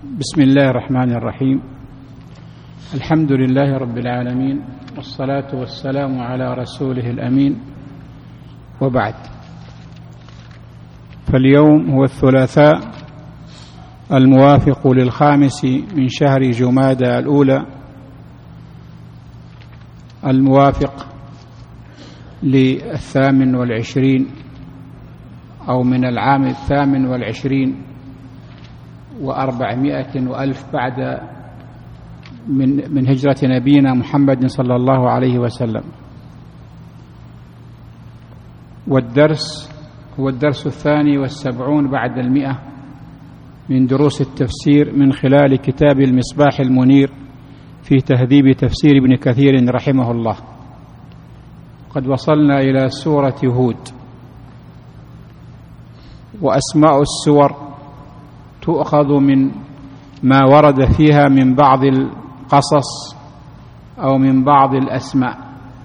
بسم الله الرحمن الرحيم. الحمد لله رب العالمين، والصلاة والسلام على رسوله الأمين، وبعد. فاليوم هو الثلاثاء الموافق للخامس من شهر جمادى الأولى، الموافق ل28 أو من العام 28 و400 وألف بعد من هجرة نبينا محمد صلى الله عليه وسلم. والدرس هو الدرس 72 بعد 100 من دروس التفسير من خلال كتاب المصباح المنير في تهذيب تفسير ابن كثير رحمه الله. قد وصلنا إلى سورة هود، وأسماء السور تؤخذ من ما ورد فيها من بعض القصص أو من بعض الأسماء.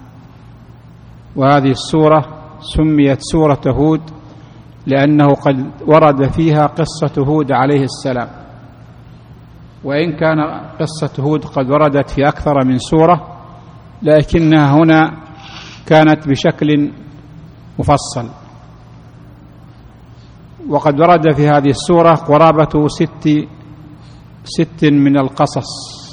وهذه السورة سميت سورة هود لأنه قد ورد فيها قصة هود عليه السلام، وإن كان قصة هود قد وردت في أكثر من سورة، لكنها هنا كانت بشكل مفصل. وقد ورد في هذه السورة قرابة ست من القصص،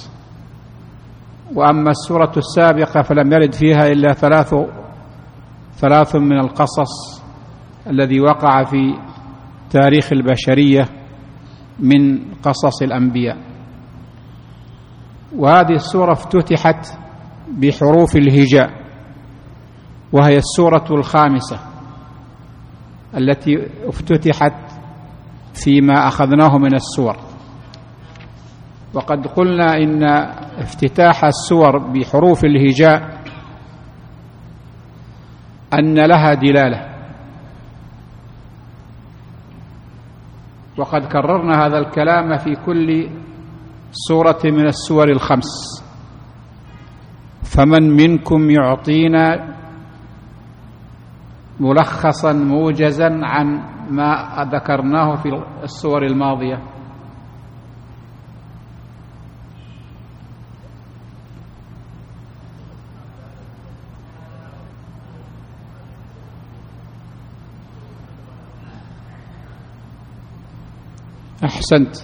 وأما السورة السابقة فلم يرد فيها إلا ثلاث من القصص الذي وقع في تاريخ البشرية من قصص الأنبياء. وهذه السورة افتتحت بحروف الهجاء، وهي السورة الخامسة التي افتتحت فيما أخذناه من السور. وقد قلنا إن افتتاح السور بحروف الهجاء أن لها دلالة، وقد كررنا هذا الكلام في كل سورة من السور الخمس. فمن منكم يعطينا ملخصا موجزا عن ما ذكرناه في السور الماضية؟ أحسنت.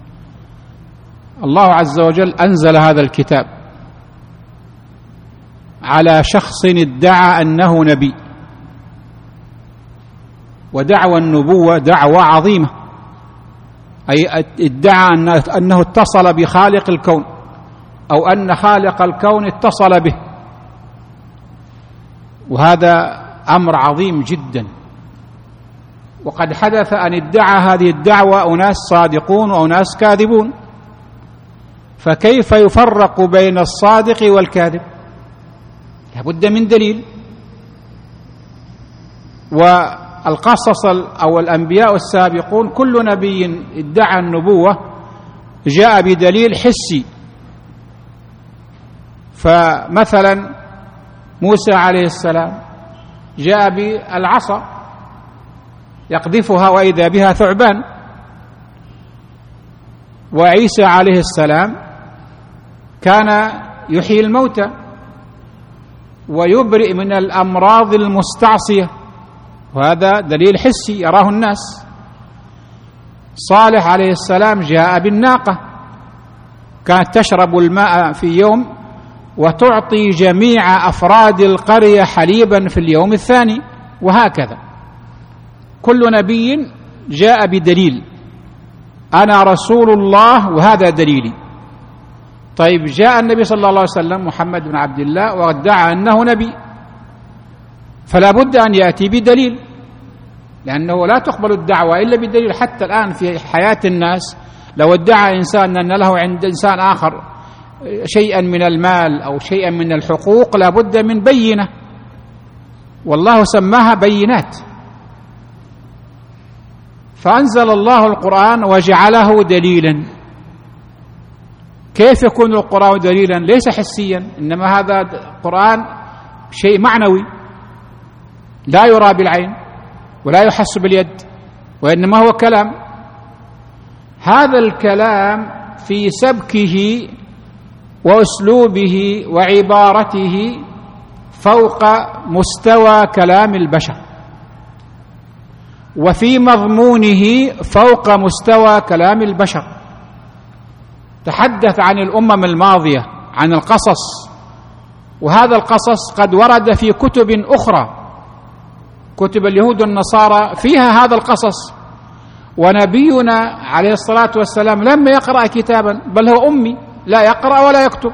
الله عز وجل أنزل هذا الكتاب على شخص ادعى أنه نبي، ودعوى النبوة دعوة عظيمة، أي ادعى أنه اتصل بخالق الكون، أو أن خالق الكون اتصل به، وهذا أمر عظيم جدا. وقد حدث أن ادعى هذه الدعوة أناس صادقون وأناس كاذبون، فكيف يفرق بين الصادق والكاذب؟ لابد من دليل. والقصص أو الأنبياء السابقون كل نبي ادعى النبوة جاء بدليل حسي. فمثلا موسى عليه السلام جاء بالعصا يقذفها وإذا بها ثعبان، وعيسى عليه السلام كان يحيي الموتى ويبرئ من الأمراض المستعصية، وهذا دليل حسي يراه الناس. صالح عليه السلام جاء بالناقة، كانت تشرب الماء في يوم وتعطي جميع أفراد القرية حليبا في اليوم الثاني، وهكذا. كل نبي جاء بدليل، أنا رسول الله وهذا دليلي. طيب، جاء النبي صلى الله عليه وسلم محمد بن عبد الله وادعى أنه نبي، فلا بد أن يأتي بدليل، لأنه لا تقبل الدعوة إلا بدليل. حتى الآن في حياة الناس لو ادعى إنسان أن له عند إنسان آخر شيئا من المال أو شيئا من الحقوق لا بد من بينة، والله سماها بينات. فأنزل الله القرآن وجعله دليلا. كيف يكون القرآن دليلا؟ ليس حسيا، إنما هذا القرآن شيء معنوي لا يرى بالعين ولا يحس باليد، وإنما هو كلام. هذا الكلام في سبكه وأسلوبه وعبارته فوق مستوى كلام البشر، وفي مضمونه فوق مستوى كلام البشر. تحدث عن الأمم الماضية، عن القصص، وهذا القصص قد ورد في كتب أخرى، كتب اليهود والنصارى فيها هذا القصص، ونبينا عليه الصلاة والسلام لم يقرأ كتابا، بل هو أمي لا يقرأ ولا يكتب.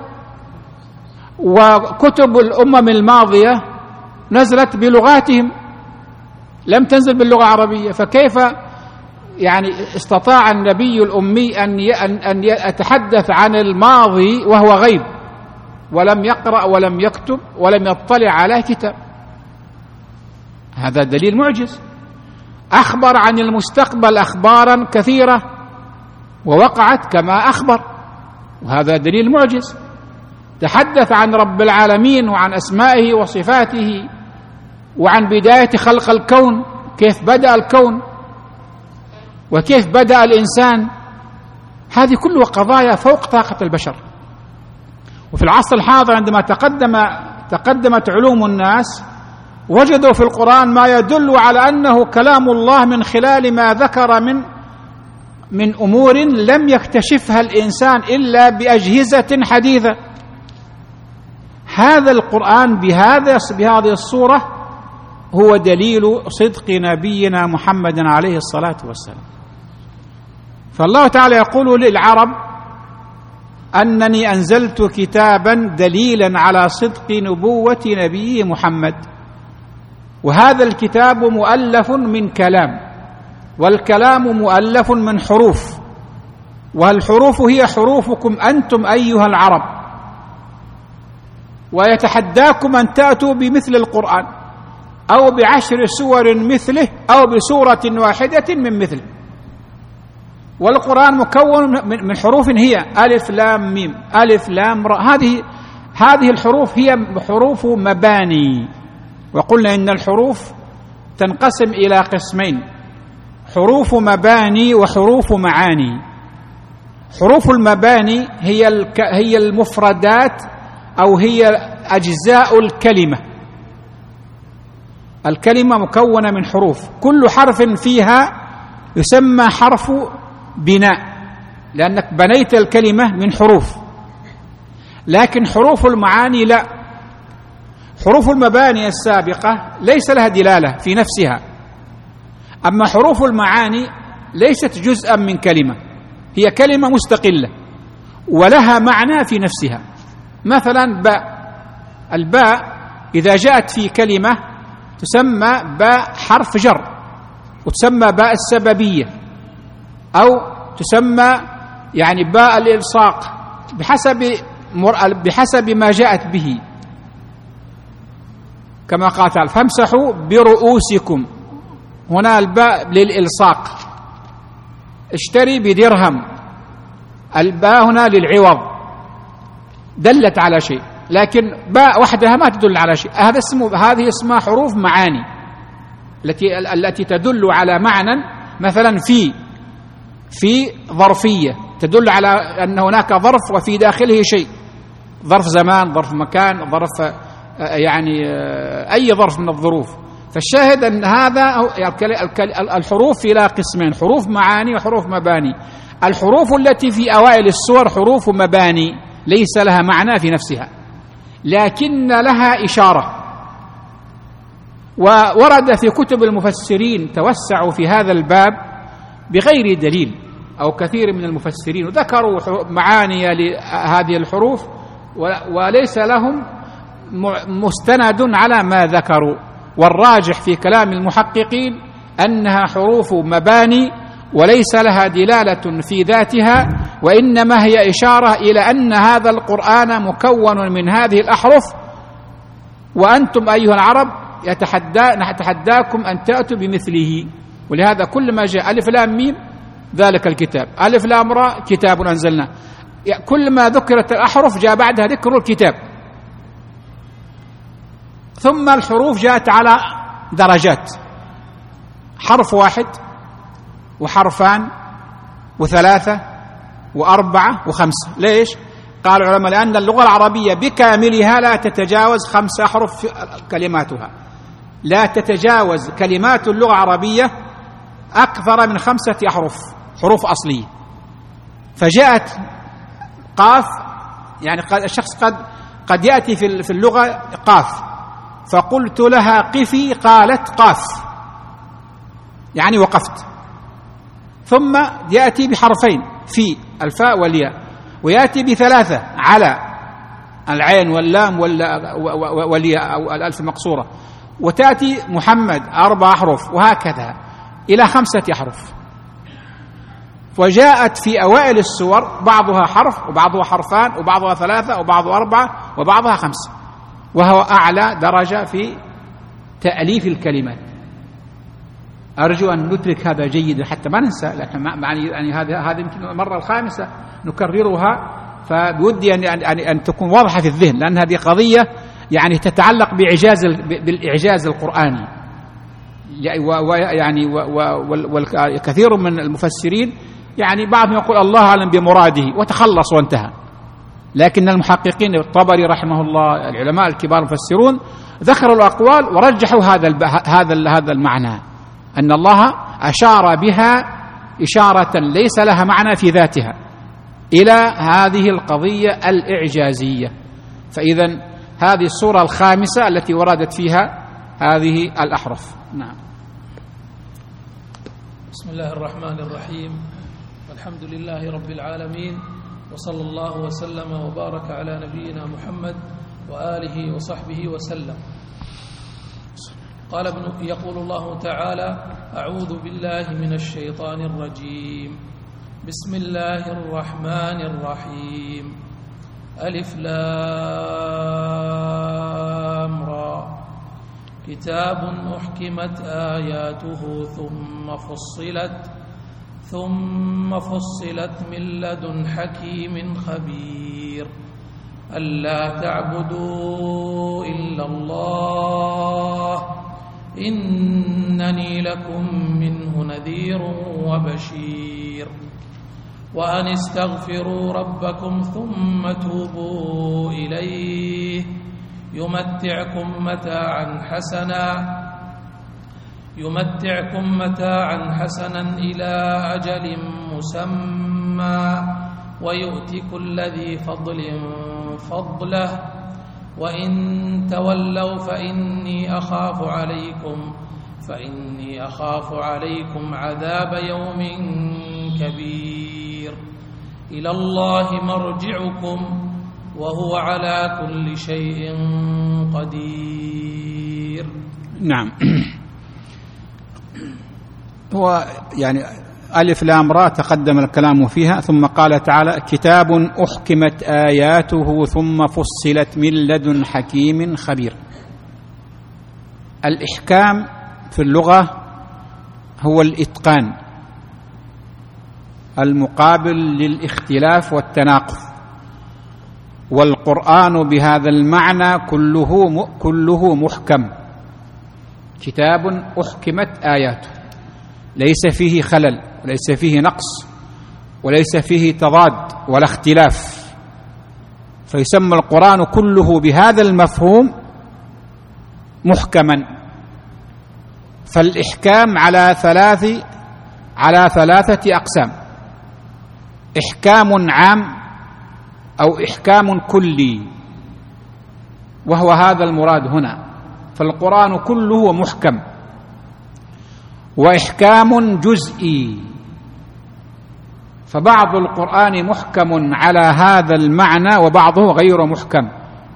وكتب الأمم الماضية نزلت بلغاتهم، لم تنزل باللغة العربية، فكيف يعني استطاع النبي الأمي أن يتحدث عن الماضي وهو غيب، ولم يقرأ ولم يكتب ولم يطلع على كتاب؟ هذا دليل معجز. أخبر عن المستقبل أخبارا كثيرة ووقعت كما أخبر، وهذا دليل معجز. تحدث عن رب العالمين وعن أسمائه وصفاته وعن بداية خلق الكون، كيف بدأ الكون وكيف بدأ الإنسان. هذه كلها قضايا فوق طاقة البشر. وفي العصر الحاضر عندما تقدمت علوم الناس، وجدوا في القرآن ما يدل على أنه كلام الله من خلال ما ذكر من أمور لم يكتشفها الإنسان إلا بأجهزة حديثة. هذا القرآن بهذه الصورة هو دليل صدق نبينا محمد عليه الصلاة والسلام. فالله تعالى يقول للعرب: أنني أنزلت كتابا دليلا على صدق نبوة نبي محمد. وهذا الكتاب مؤلف من كلام، والكلام مؤلف من حروف، والحروف هي حروفكم أنتم أيها العرب، ويتحداكم أن تأتوا بمثل القرآن أو ب10 سور مثله أو بسورة واحدة من مثله. والقرآن مكون من حروف هي ألف لام ميم ألف لام راء. هذه الحروف هي حروف مباني. وقلنا إن الحروف تنقسم إلى قسمين: حروف مباني وحروف معاني. حروف المباني هي المفردات أو هي أجزاء الكلمة. الكلمة مكونة من حروف، كل حرف فيها يسمى حرف بناء، لأنك بنيت الكلمة من حروف. لكن حروف المعاني لا. حروف المباني السابقة ليس لها دلالة في نفسها، أما حروف المعاني ليست جزءا من كلمة، هي كلمة مستقلة ولها معنى في نفسها. مثلا باء، الباء إذا جاءت في كلمة تسمى باء حرف جر، وتسمى باء السببية، أو تسمى يعني باء الإلصاق بحسب ما جاءت به، كما قال تعالى: فامسحوا برؤوسكم. هنا الباء للإلصاق. اشتري بدرهم، الباء هنا للعوض، دلت على شيء، لكن باء وحدها ما تدل على شيء. هذه اسمها حروف معاني، التي تدل على معنى. مثلا في ظرفية تدل على أن هناك ظرف وفي داخله شيء، ظرف زمان، ظرف مكان، ظرف يعني أي ظرف من الظروف. فالشاهد أن هذا الحروف إلى قسمين: حروف معاني وحروف مباني. الحروف التي في أوائل السور حروف مباني ليس لها معنى في نفسها، لكن لها إشارة. وورد في كتب المفسرين توسعوا في هذا الباب بغير دليل، أو كثير من المفسرين ذكروا معاني لهذه الحروف وليس لهم مستند على ما ذكروا. والراجح في كلام المحققين أنها حروف مباني وليس لها دلالة في ذاتها، وإنما هي إشارة إلى أن هذا القرآن مكون من هذه الأحرف، وأنتم أيها العرب نتحداكم أن تأتوا بمثله. ولهذا كل ما جاء ألف لام ميم ذلك الكتاب، ألف لام راء كتاب أنزلناه، كل ما ذكرت الأحرف جاء بعدها ذكر الكتاب. ثم الحروف جاءت على درجات: حرف واحد وحرفان و3 و4 و5. ليش؟ قال العلماء لأن اللغة العربية بكاملها لا تتجاوز 5 أحرف كلماتها، لا تتجاوز كلمات اللغة العربية أكثر من 5 أحرف، حروف أصلية. فجاءت قاف، يعني الشخص قد يأتي في اللغة قاف، فقلت لها قفي قالت قاف، يعني وقفت. ثم يأتي بحرفين في الفاء والياء، ويأتي ب3 على العين واللام والياء أو الألف مقصورة، وتأتي محمد 4 أحرف، وهكذا إلى 5 أحرف. وجاءت في أوائل السور بعضها حرف وبعضها حرفان وبعضها 3 وبعضها 4 وبعضها 5، وهو أعلى درجة في تأليف الكلمات. أرجو أن ندرك هذا جيدا حتى ما ننسى، لكن يعني هذا يمكن المرة الخامسة نكررها، فبودي أن تكون واضحة في الذهن، لأن هذه قضية يعني تتعلق بالإعجاز القرآني. يعني وكثير من المفسرين يعني بعضهم يقول الله أعلم بمراده وتخلص وانتهى، لكن المحققين الطبري رحمه الله، العلماء الكبار المفسرون، ذكروا الأقوال ورجحوا هذا المعنى، أن الله أشار بها إشارة ليس لها معنى في ذاتها إلى هذه القضية الإعجازية. فإذا هذه السورة الخامسة التي وردت فيها هذه الأحرف. نعم. بسم الله الرحمن الرحيم، الحمد لله رب العالمين، وصلى الله وسلم وبارك على نبينا محمد وآله وصحبه وسلم. يقول الله تعالى: أعوذ بالله من الشيطان الرجيم، بسم الله الرحمن الرحيم، ألف لام را، كتاب أحكمت آياته ثم فصلت من لدن حكيم خبير، ألا تعبدوا إلا الله إنني لكم منه نذير وبشير، وأن استغفروا ربكم ثم توبوا إليه يمتعكم متاعا حسنا إلى أجل مسمى ويؤتي كل ذي فضل فضله، وإن تولوا فإني أخاف عليكم عذاب يوم كبير، إلى الله مرجعكم وهو على كل شيء قدير. نعم. هو يعني ألف لام را تقدم الكلام فيها، ثم قال تعالى: كتاب أحكمت آياته ثم فصلت من لدن حكيم خبير. الإحكام في اللغة هو الإتقان المقابل للاختلاف والتناقض، والقرآن بهذا المعنى كله محكم. كتاب أحكمت آياته، ليس فيه خلل وليس فيه نقص وليس فيه تضاد ولا اختلاف، فيسمى القرآن كله بهذا المفهوم محكما. فالإحكام على 3 أقسام: إحكام عام أو إحكام كلي، وهو هذا المراد هنا. فالقرآن كله محكم، وإحكام جزئي، فبعض القرآن محكم على هذا المعنى وبعضه غير محكم.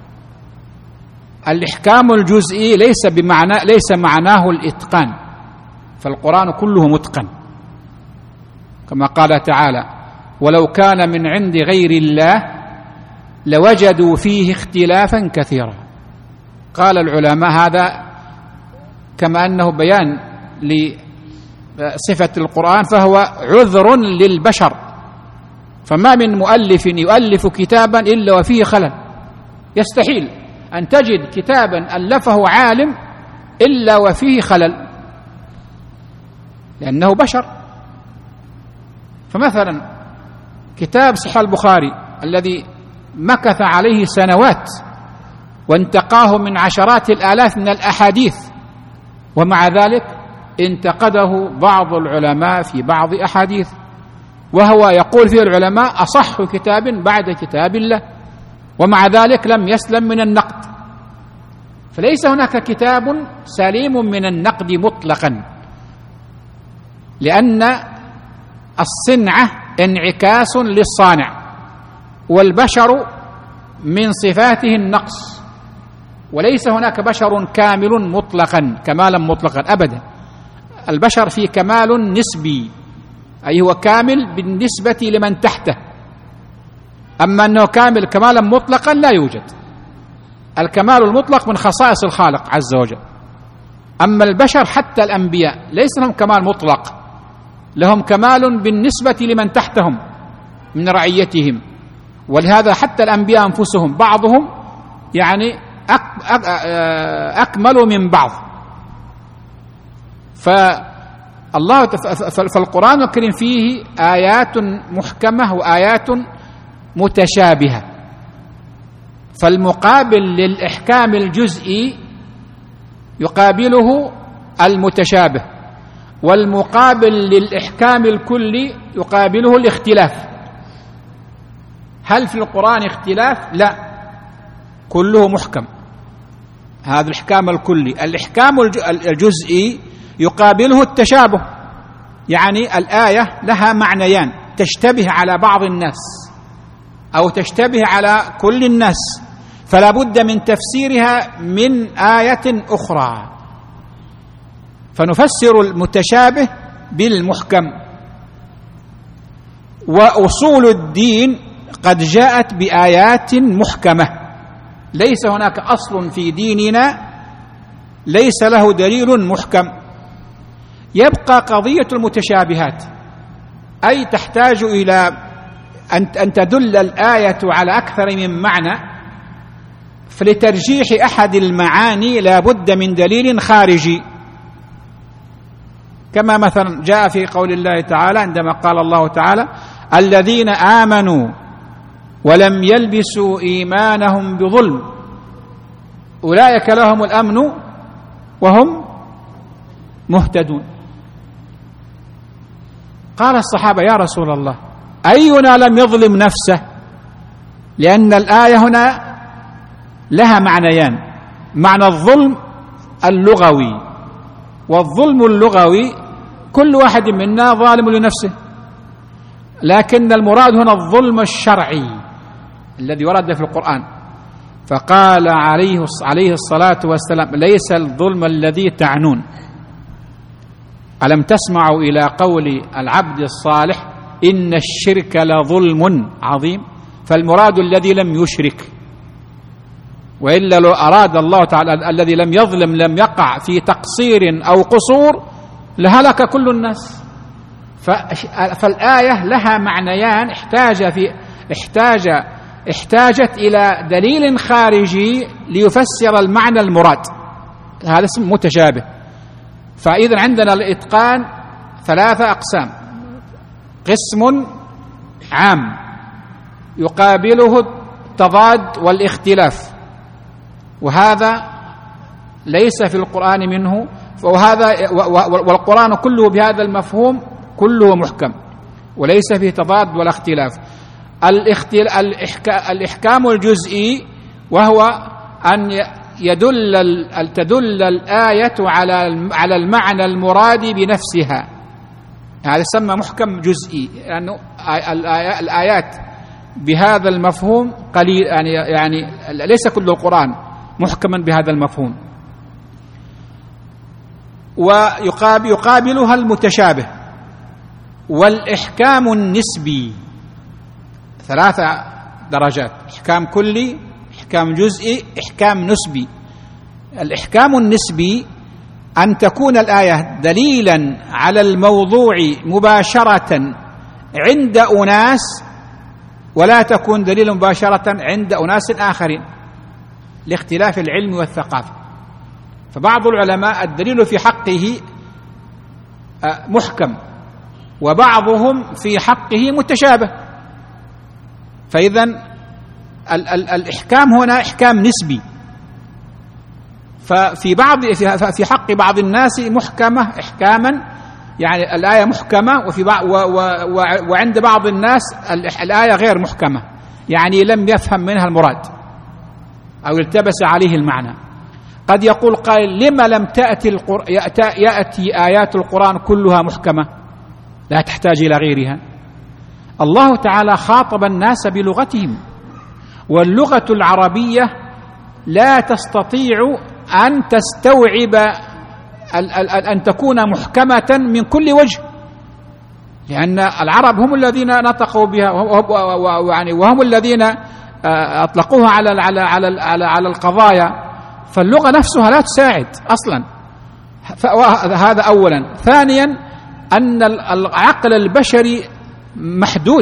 الإحكام الجزئي ليس معناه الإتقان، فالقرآن كله متقن، كما قال تعالى: ولو كان من عند غير الله لوجدوا فيه اختلافا كثيرا. قال العلماء هذا كما أنه بيان لصفة القرآن، فهو عذر للبشر، فما من مؤلف يؤلف كتابا إلا وفيه خلل. يستحيل أن تجد كتابا ألفه عالم إلا وفيه خلل، لأنه بشر. فمثلا كتاب صحيح البخاري الذي مكث عليه سنوات وانتقاه من عشرات الآلاف من الأحاديث، ومع ذلك انتقده بعض العلماء في بعض أحاديث، وهو يقول فيه العلماء أصح كتاب بعد كتاب الله، ومع ذلك لم يسلم من النقد. فليس هناك كتاب سليم من النقد مطلقا، لأن الصنعة انعكاس للصانع، والبشر من صفاته النقص، وليس هناك بشر كامل مطلقا كمالا مطلقا أبدا. البشر فيه كمال نسبي، أي هو كامل بالنسبة لمن تحته، أما أنه كامل كمالا مطلقا لا يوجد. الكمال المطلق من خصائص الخالق عز وجل، أما البشر حتى الأنبياء ليس لهم كمال مطلق، لهم كمال بالنسبة لمن تحتهم من رعيتهم. ولهذا حتى الأنبياء أنفسهم بعضهم يعني أكمل من بعض. فالقرآن الكريم فيه آيات محكمة وآيات متشابهة، فالمقابل للإحكام الجزئي يقابله المتشابه، والمقابل للإحكام الكلي يقابله الاختلاف. هل في القرآن اختلاف؟ لا، كله محكم. هذا الإحكام الكلي. الإحكام الجزئي يقابله التشابه، يعني الآية لها معنيان، تشتبه على بعض الناس أو تشتبه على كل الناس، فلا بد من تفسيرها من آية أخرى، فنفسر المتشابه بالمحكم. وأصول الدين قد جاءت بآيات محكمة، ليس هناك أصل في ديننا ليس له دليل محكم. يبقى قضية المتشابهات، أي تحتاج إلى أن تدل الآية على أكثر من معنى، فلترجيح أحد المعاني لا بد من دليل خارجي، كما مثلا جاء في قول الله تعالى عندما قال الله تعالى: الذين آمنوا ولم يلبسوا إيمانهم بظلم أولئك لهم الأمن وهم مهتدون. قال الصحابة: يا رسول الله، أينا لم يظلم نفسه؟ لأن الآية هنا لها معنيان: معنى الظلم اللغوي، والظلم اللغوي كل واحد منا ظالم لنفسه، لكن المراد هنا الظلم الشرعي الذي ورد في القرآن. فقال عليه الصلاة والسلام: ليس الظلم الذي تعنون. ألم تسمعوا إلى قول العبد الصالح: إن الشرك لظلم عظيم؟ فالمراد الذي لم يشرك، وإلا لو أراد الله تعالى الذي لم يظلم لم يقع في تقصير أو قصور لهلك كل الناس. فالآية لها معنيان، احتاجت إلى دليل خارجي ليفسر المعنى المراد، هذا اسم متشابه. فإذا عندنا الإتقان 3 أقسام: قسم عام يقابله التضاد والاختلاف، وهذا ليس في القرآن منه، والقرآن كله بهذا المفهوم كله محكم وليس فيه تضاد ولا اختلاف. الإحكام الجزئي وهو أن تدل الآية على المعنى المراد بنفسها، هذا يسمى محكم جزئي، لأنه الآيات بهذا المفهوم قليل، يعني ليس كل القرآن محكما بهذا المفهوم. ويقابلها المتشابه. والإحكام النسبي 3 درجات: إحكام كلي، إحكام جزئي، إحكام نسبي. الإحكام النسبي أن تكون الآية دليلا على الموضوع مباشرة عند أناس، ولا تكون دليلا مباشرة عند أناس آخرين لاختلاف العلم والثقافة. فبعض العلماء الدليل في حقه محكم، وبعضهم في حقه متشابه. فإذا الإحكام هنا إحكام نسبي، في حق بعض الناس محكمة إحكاما، يعني الآية محكمة، وعند بعض الناس الآية غير محكمة، يعني لم يفهم منها المراد أو التبس عليه المعنى. قد يقول قائل: لما لم يأتي آيات القرآن كلها محكمة لا تحتاج إلى غيرها؟ الله تعالى خاطب الناس بلغتهم، واللغة العربية لا تستطيع أن تستوعب أن تكون محكمة من كل وجه، لأن العرب هم الذين نطقوا بها، وهم الذين أطلقوها على القضايا، فاللغة نفسها لا تساعد أصلا. هذا أولا. ثانيا، أن العقل البشري محدود،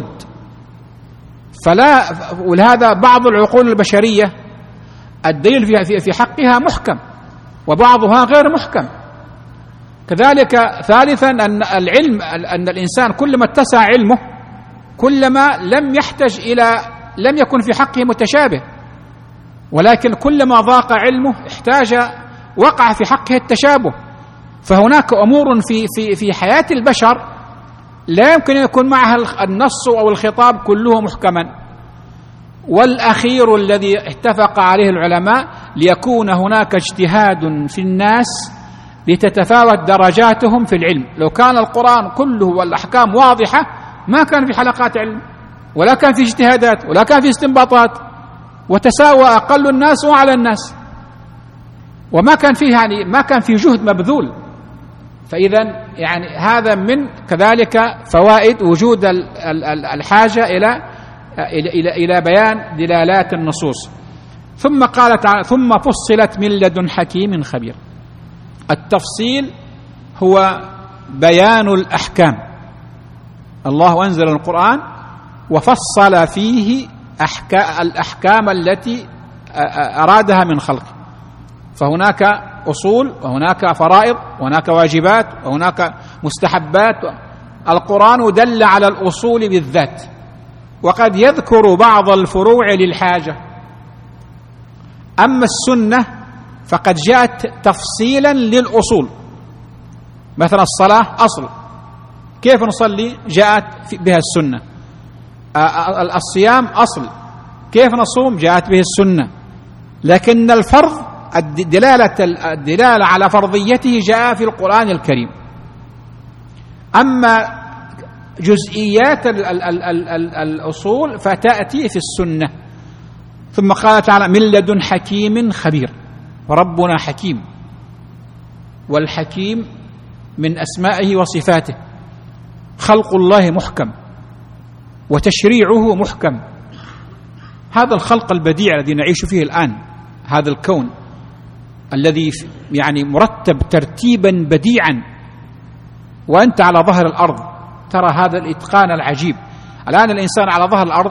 ولهذا بعض العقول البشرية الدليل في حقها محكم وبعضها غير محكم. كذلك ثالثا، أن الإنسان كلما اتسع علمه كلما لم يكن في حقه متشابه، ولكن كلما ضاق علمه وقع في حقه التشابه. فهناك أمور في حياة البشر لا يمكن أن يكون معها النص أو الخطاب كله محكما. والأخير الذي اتفق عليه العلماء: ليكون هناك اجتهاد في الناس لتتفاوت درجاتهم في العلم. لو كان القرآن كله والأحكام واضحة ما كان في حلقات علم، ولا كان في اجتهادات، ولا كان في استنباطات، وتساوى أقل الناس وأعلى الناس، وما كان فيه ما كان في جهد مبذول. فإذا هذا من كذلك فوائد وجود الحاجة إلى بيان دلالات النصوص. ثم قال تعالى: ثم فصلت من لدن حكيم خبير. التفصيل هو بيان الأحكام. الله أنزل القرآن وفصل فيه الأحكام التي أرادها من خلقه، فهناك أصول وهناك فرائض وهناك واجبات وهناك مستحبات. القرآن دل على الأصول بالذات، وقد يذكر بعض الفروع للحاجة. أما السنة فقد جاءت تفصيلا للأصول. مثلا الصلاة أصل، كيف نصلي جاءت بها السنة. الصيام أصل، كيف نصوم جاءت به السنة. لكن الفرض الدلالة على فرضيته جاء في القرآن الكريم. أما جزئيات الأصول فتأتي في السنة. ثم قال تعالى: من لدن حكيم خبير. وربنا حكيم، والحكيم من أسمائه وصفاته. خلق الله محكم وتشريعه محكم. هذا الخلق البديع الذي نعيش فيه الآن، هذا الكون الذي مرتب ترتيبا بديعا، وأنت على ظهر الأرض ترى هذا الإتقان العجيب. الآن الإنسان على ظهر الأرض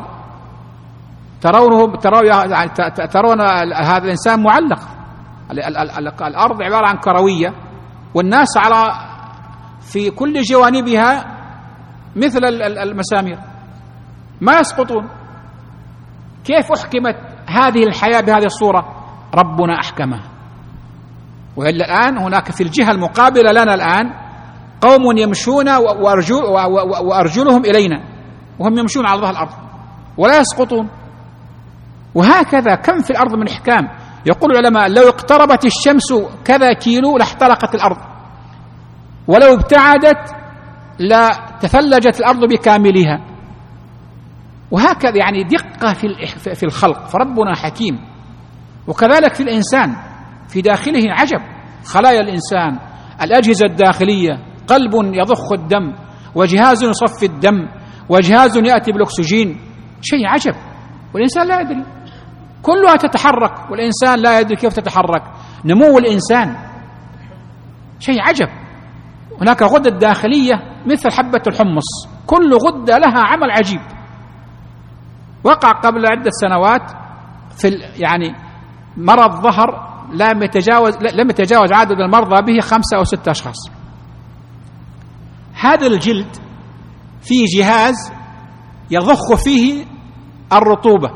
ترون هذا الإنسان معلق. الأرض عبارة عن كروية، والناس في كل جوانبها مثل المسامير ما يسقطون. كيف أحكمت هذه الحياة بهذه الصورة؟ ربنا أحكمها. وإلا الآن هناك في الجهة المقابلة لنا الآن قوم يمشون وأرجلهم إلينا وهم يمشون على ظهر الأرض ولا يسقطون. وهكذا كم في الأرض من إحكام. يقول العلماء: لو اقتربت الشمس كذا كيلو لاحترقت الأرض، ولو ابتعدت لا تفلجت الأرض بكاملها. وهكذا دقة في الخلق. فربنا حكيم. وكذلك في الإنسان، في داخله عجب. خلايا الإنسان، الأجهزة الداخلية، قلب يضخ الدم، وجهاز يصفي الدم، وجهاز يأتي بالأكسجين، شيء عجب. والإنسان لا يدري، كلها تتحرك والإنسان لا يدري كيف تتحرك. نمو الإنسان شيء عجب. هناك غدة داخلية مثل حبة الحمص، كل غدة لها عمل عجيب. وقع قبل عدة سنوات في مرض ظهر لم يتجاوز عدد المرضى به 5 أو 6 أشخاص. هذا الجلد في جهاز يضخ فيه الرطوبة،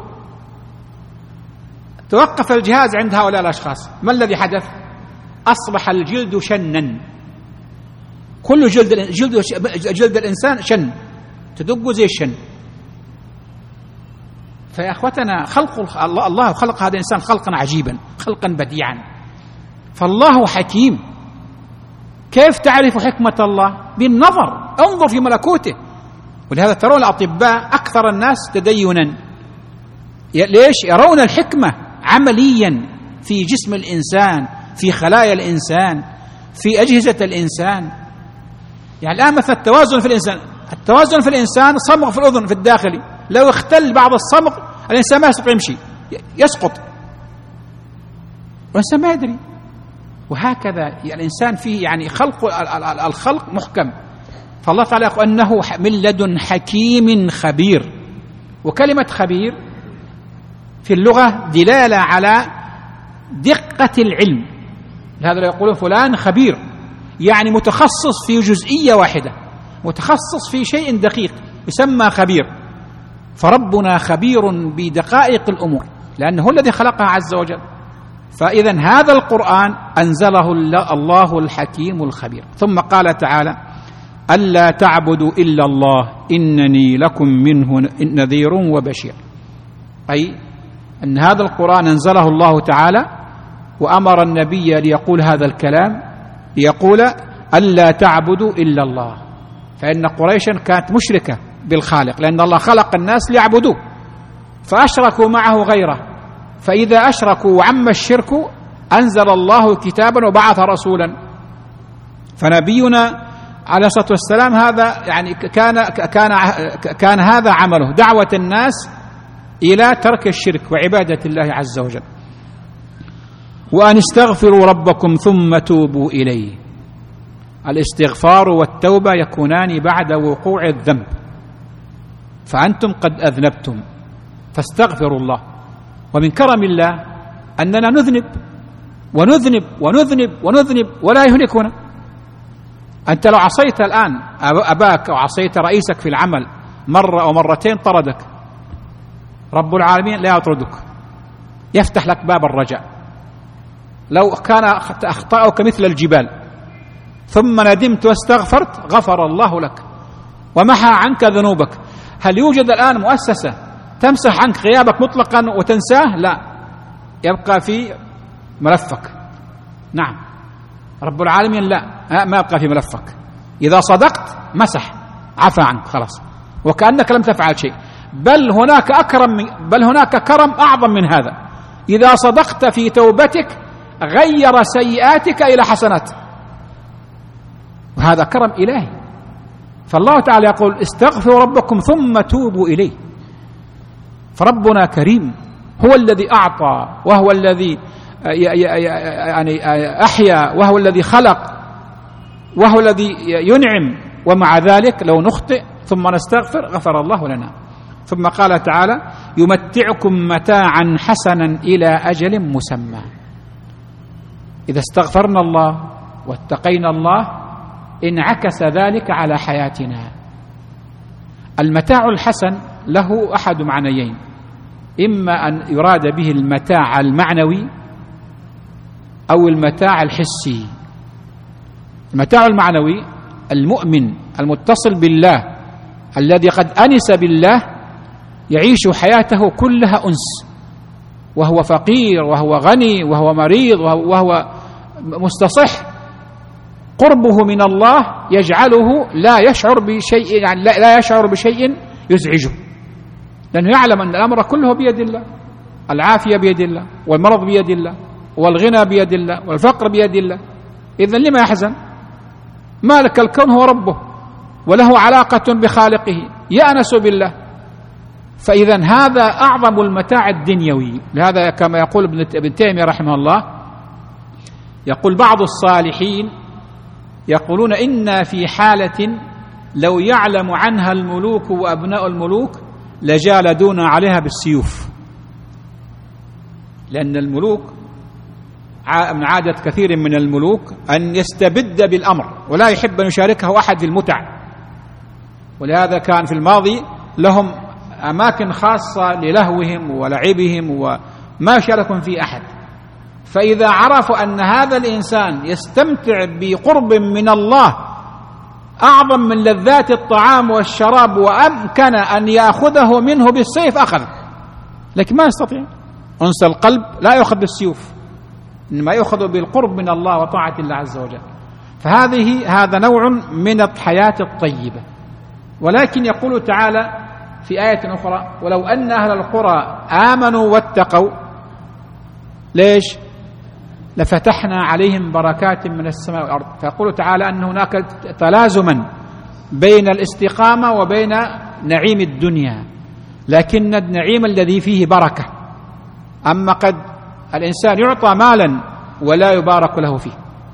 توقف الجهاز عند هؤلاء الأشخاص، ما الذي حدث؟ أصبح الجلد شنا، كل جلد الإنسان شن، تدق زي الشن. فيا أخوتنا الله خلق هذا الإنسان خلقا عجيبا، خلقا بديعا. فالله حكيم. كيف تعرف حكمة الله؟ بالنظر، انظر في ملكوته. ولهذا ترون الأطباء أكثر الناس تدينا، ليش؟ يرون الحكمة عمليا في جسم الإنسان، في خلايا الإنسان، في أجهزة الإنسان. يعني الآن مثلا التوازن في الإنسان صمغ في الأذن في الداخلي، لو اختل بعض الصمغ الإنسان ما يستطيع يمشي، يسقط، والإنسان ما يدري. وهكذا يعني الإنسان فيه يعني الخلق محكم. فالله تعالى يقول أنه من لدن حكيم خبير. وكلمة خبير في اللغة دلالة على دقة العلم. لهذا يقولون فلان خبير، يعني متخصص في جزئية واحدة، متخصص في شيء دقيق، يسمى خبير. فربنا خبير بدقائق الأمور لأنه هو الذي خلقها عز وجل. فإذا هذا القرآن أنزله الله الحكيم الخبير. ثم قال تعالى: ألا تعبدوا إلا الله إنني لكم منه نذير وبشير. أي أن هذا القرآن أنزله الله تعالى وأمر النبي ليقول هذا الكلام، ليقول ألا تعبدوا إلا الله. فإن قريشا كانت مشركة بالخالق، لأن الله خلق الناس ليعبدوه، فأشركوا معه غيره. فإذا أشركوا وعم الشرك أنزل الله كتابا وبعث رسولا. فنبينا عليه الصلاة والسلام هذا يعني كان هذا عمله، دعوة الناس إلى ترك الشرك وعبادة الله عز وجل. وأن استغفروا ربكم ثم توبوا إليه. الاستغفار والتوبة يكونان بعد وقوع الذنب، فأنتم قد أذنبتم فاستغفروا الله. ومن كرم الله أننا نذنب ونذنب ونذنب ونذنب ولا يهلكنا. أنت لو عصيت الآن أباك أو عصيت رئيسك في العمل مرة أو مرتين طردك، رب العالمين لا يطردك، يفتح لك باب الرجاء. لو كان أخطأك مثل الجبال ثم ندمت واستغفرت غفر الله لك ومحى عنك ذنوبك. هل يوجد الآن مؤسسة تمسح عنك غيابك مطلقا وتنساه؟ لا، يبقى في ملفك. نعم، رب العالمين لا، ما يبقى في ملفك. إذا صدقت مسح، عفى عنك خلاص، وكأنك لم تفعل شيء. بل هناك كرم أعظم من هذا. إذا صدقت في توبتك غير سيئاتك إلى حسنات، وهذا كرم إلهي. فالله تعالى يقول: استغفروا ربكم ثم توبوا إليه. فربنا كريم، هو الذي أعطى، وهو الذي يعني أحيا، وهو الذي خلق، وهو الذي ينعم. ومع ذلك لو نخطئ ثم نستغفر غفر الله لنا. ثم قال تعالى: يمتعكم متاعا حسنا إلى أجل مسمى. إذا استغفرنا الله واتقينا الله انعكس ذلك على حياتنا. المتاع الحسن له أحد معنيين: إما أن يراد به المتاع المعنوي أو المتاع الحسي. المتاع المعنوي المؤمن المتصل بالله الذي قد أنس بالله يعيش حياته كلها أنس، وهو فقير وهو غني وهو مريض وهو مستصح. قربه من الله يجعله لا يشعر بشيء، يعني لا يشعر بشيء يزعجه، لأنه يعلم أن الأمر كله بيد الله. العافية بيد الله، والمرض بيد الله، والغنى بيد الله، والفقر بيد الله. إذن لما يحزن؟ مالك الكون هو ربه وله علاقة بخالقه، يأنس بالله. فإذا هذا أعظم المتاع الدنيوي. لهذا كما يقول ابن تيمية رحمه الله، يقول بعض الصالحين يقولون: إنا في حالة لو يعلم عنها الملوك وأبناء الملوك لجالدون عليها بالسيوف. لأن الملوك من عادة كثير من الملوك أن يستبد بالأمر ولا يحب أن يشاركه أحد في المتع. ولهذا كان في الماضي لهم أماكن خاصة للهوهم ولعبهم وما يشاركون في أحد. فإذا عرفوا أن هذا الإنسان يستمتع بقرب من الله أعظم من لذات الطعام والشراب وأمكن أن يأخذه منه بالسيف أخذ، لكن ما يستطيع. أنس القلب لا يأخذ بالسيوف، إنما يأخذ بالقرب من الله وطاعة الله عز وجل. هذا نوع من الحياة الطيبة. ولكن يقول تعالى في آية أخرى: ولو أن أهل القرى آمنوا واتقوا ليش لفتحنا عليهم بركات من السماء والأرض. فيقول تعالى أن هناك تلازما بين الاستقامة وبين نعيم الدنيا، لكن النعيم الذي فيه بركة. أما قد الإنسان يعطى مالا ولا يبارك له فيه،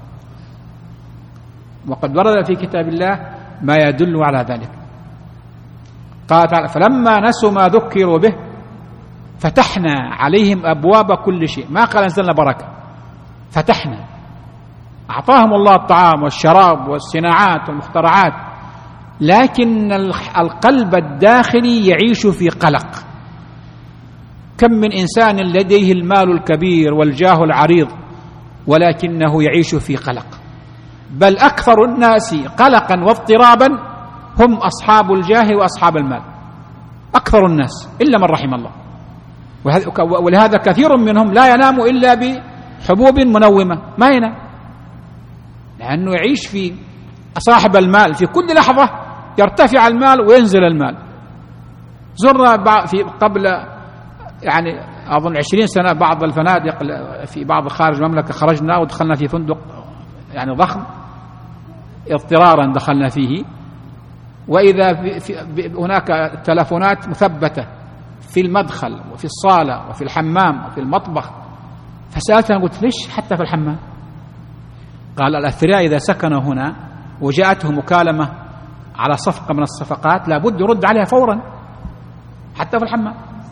وقد ورد في كتاب الله ما يدل على ذلك. قال تعالى: فلما نسوا ما ذكروا به فتحنا عليهم أبواب كل شيء. ما قال أنزلنا بركة، فتحنا. أعطاهم الله الطعام والشراب والصناعات والمخترعات، لكن القلب الداخلي يعيش في قلق. كم من إنسان لديه المال الكبير والجاه العريض ولكنه يعيش في قلق. بل أكثر الناس قلقا واضطرابا هم أصحاب الجاه وأصحاب المال، أكثر الناس إلا من رحم الله. ولهذا كثير منهم لا ينام إلا بحبوب منومة، ما ينام، لأنه يعيش في صاحب المال في كل لحظة يرتفع المال وينزل المال. زرنا قبل يعني أظن 20 سنة بعض الفنادق في بعض خارج المملكة، خرجنا ودخلنا في فندق يعني ضخم اضطرارا دخلنا فيه، وإذا هناك تلفونات مثبتة في المدخل وفي الصالة وفي الحمام وفي المطبخ. فسألتها قلت: ليش حتى في الحمام؟ قال: الأثرياء إذا سكنوا هنا وجاءته مكالمة على صفقة من الصفقات لابد يرد عليها فورا حتى في الحمام.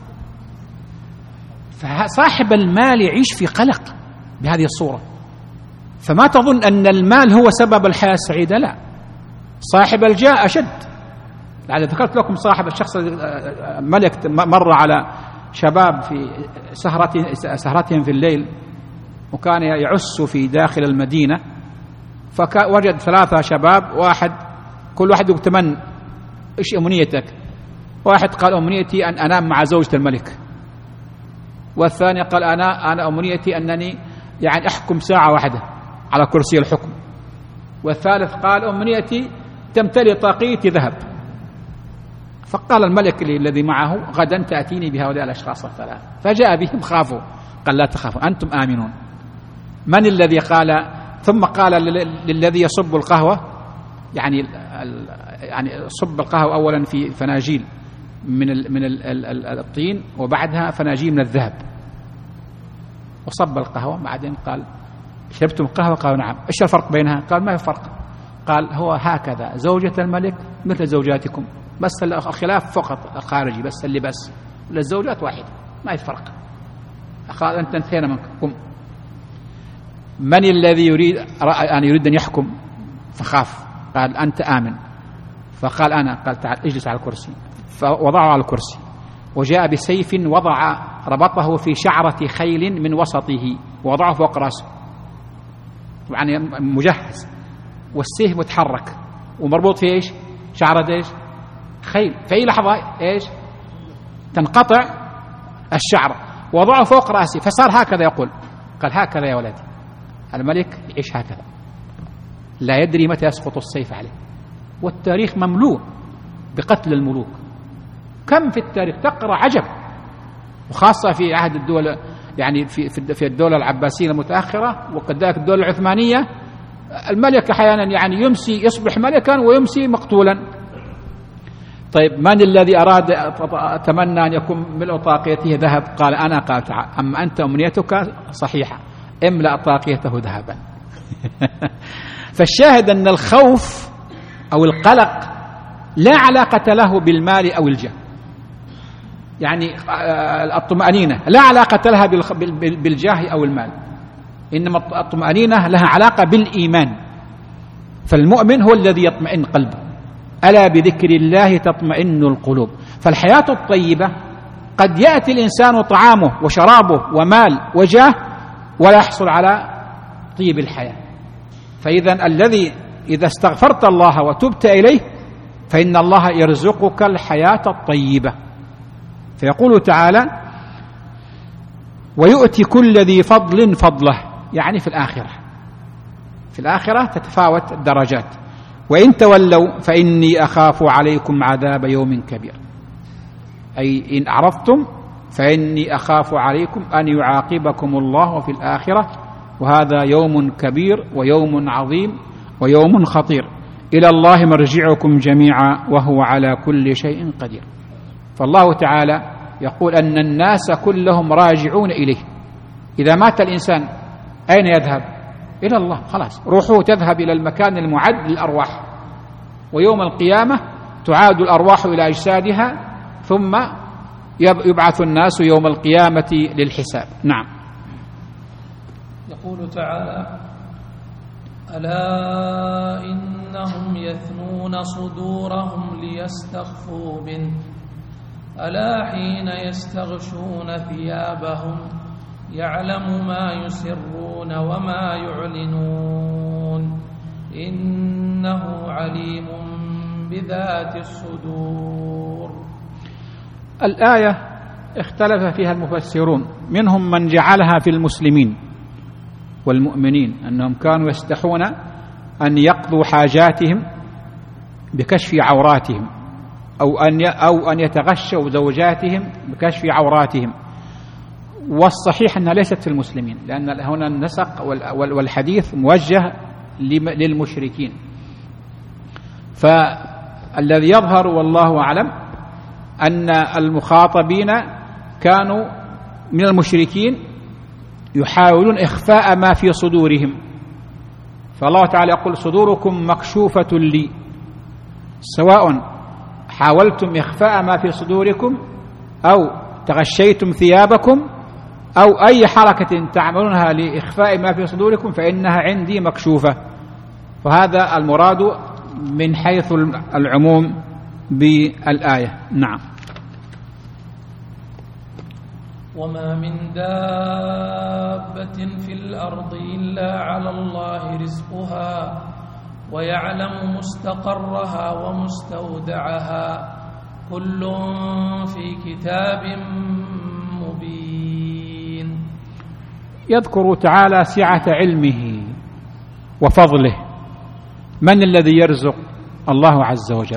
فصاحب المال يعيش في قلق بهذه الصورة. فما تظن أن المال هو سبب الحياة السعيدة، لا، صاحب الجاه أشد. يعني ذكرت لكم صاحب الشخص ملك مر على شباب في سهرتهم في الليل، وكان يعس في داخل المدينة، فوجد 3 شباب، كل واحد يتمنى: إيش أمنيتك؟ واحد قال: أمنيتي أن أنام مع زوجة الملك. والثاني قال: أنا أمنيتي أنني يعني أحكم ساعة واحدة على كرسي الحكم. والثالث قال: أمنيتي تمتلئ طاقيتي ذهب. فقال الملك الذي معه: غدا تأتيني بهؤلاء الأشخاص الثلاثة. فجاء بهم، خافوا، قال: لا تخافوا، أنتم آمنون. من الذي قال؟ ثم قال للذي يصب القهوة، يعني صب القهوة أولا في فناجيل من الطين، وبعدها فناجيل من الذهب، وصب القهوة. بعدين قال: شربتم القهوة؟ قالوا: نعم. ايش الفرق بينها؟ قال: ما في فرق. قال: هو هكذا، زوجة الملك مثل زوجاتكم، بس الخلاف فقط الخارجي، بس اللباس، للزوجات واحدة، ما في فرق. قال: أنت انتهينا منكم. من الذي يريد أن يحكم؟ فخاف، قال: أنت آمن. فقال: أنا. قال: تعال اجلس على الكرسي. فوضعه على الكرسي، وجاء بسيف ربطه في شعرة خيل من وسطه ووضعه فوق رأسه، يعني مجهز، والسيف متحرك ومربوط في ايش؟ شعرة ايش؟ خيل. في اي لحظة ايش؟ تنقطع الشعرة. وضعه فوق رأسه، فصار هكذا يقول. قال: هكذا يا ولدي، الملك يعيش هكذا، لا يدري متى يسقط السيف عليه. والتاريخ مملوء بقتل الملوك، كم في التاريخ تقرأ عجب، وخاصة في عهد الدولة، يعني في الدولة العباسية المتأخرة، وكذلك الدولة العثمانية. الملك أحيانا يعني يمسي يصبح ملكا ويمسي مقتولا. طيب، من الذي أتمنى أن يكون ملء طاقيته ذهب؟ قال: أنا. قال: تعال، أما أنت أمنيتك صحيحة، املأ طاقيته ذهبا. فالشاهد أن الخوف أو القلق لا علاقة له بالمال أو الجاه، يعني الطمأنينة لا علاقة لها بالجاه أو المال، إنما الطمأنينة لها علاقة بالإيمان. فالمؤمن هو الذي يطمئن قلبه، ألا بذكر الله تطمئن القلوب. فالحياة الطيبة قد يأتي الإنسان طعامه وشرابه ومال وجاه ولا يحصل على طيب الحياة. فإذا الذي إذا استغفرت الله وتبت إليه فإن الله يرزقك الحياة الطيبة. فيقول تعالى: ويؤتي كل ذي فضل فضله، يعني في الآخرة تتفاوت الدرجات. وإن تولوا فإني أخاف عليكم عذاب يوم كبير، أي إن أعرضتم فإني أخاف عليكم أن يعاقبكم الله في الآخرة، وهذا يوم كبير ويوم عظيم ويوم خطير. إلى الله مرجعكم جميعا وهو على كل شيء قدير. فالله تعالى يقول أن الناس كلهم راجعون إليه. إذا مات الإنسان أين يذهب؟ إلى الله. خلاص، روحه تذهب إلى المكان المعد للأرواح، ويوم القيامة تعاد الأرواح إلى أجسادها، ثم يبعث الناس يوم القيامة للحساب. نعم. يقول تعالى: ألا إنهم يثنون صدورهم ليستخفوا منه ألا حين يستغشون ثيابهم يعلم ما يسرون وما يعلنون إنه عليم بذات الصدور. الآية اختلف فيها المفسرون، منهم من جعلها في المسلمين والمؤمنين، أنهم كانوا يستحون أن يقضوا حاجاتهم بكشف عوراتهم، أو أن يتغشوا زوجاتهم بكشف عوراتهم. والصحيح أنها ليست في المسلمين، لأن هنا النسق والحديث موجه للمشركين. فالذي يظهر والله أعلم أن المخاطبين كانوا من المشركين يحاولون إخفاء ما في صدورهم. فالله تعالى يقول: صدوركم مكشوفة لي، سواء حاولتم إخفاء ما في صدوركم أو تغشيتم ثيابكم أو أي حركة تعملونها لإخفاء ما في صدوركم فإنها عندي مكشوفة. فهذا المراد من حيث العموم بالآية. نعم. وما من دابة في الأرض إلا على الله رزقها ويعلم مستقرها ومستودعها كل في كتاب مبين. يذكر تعالى سعة علمه وفضله. من الذي يرزق؟ الله عز وجل.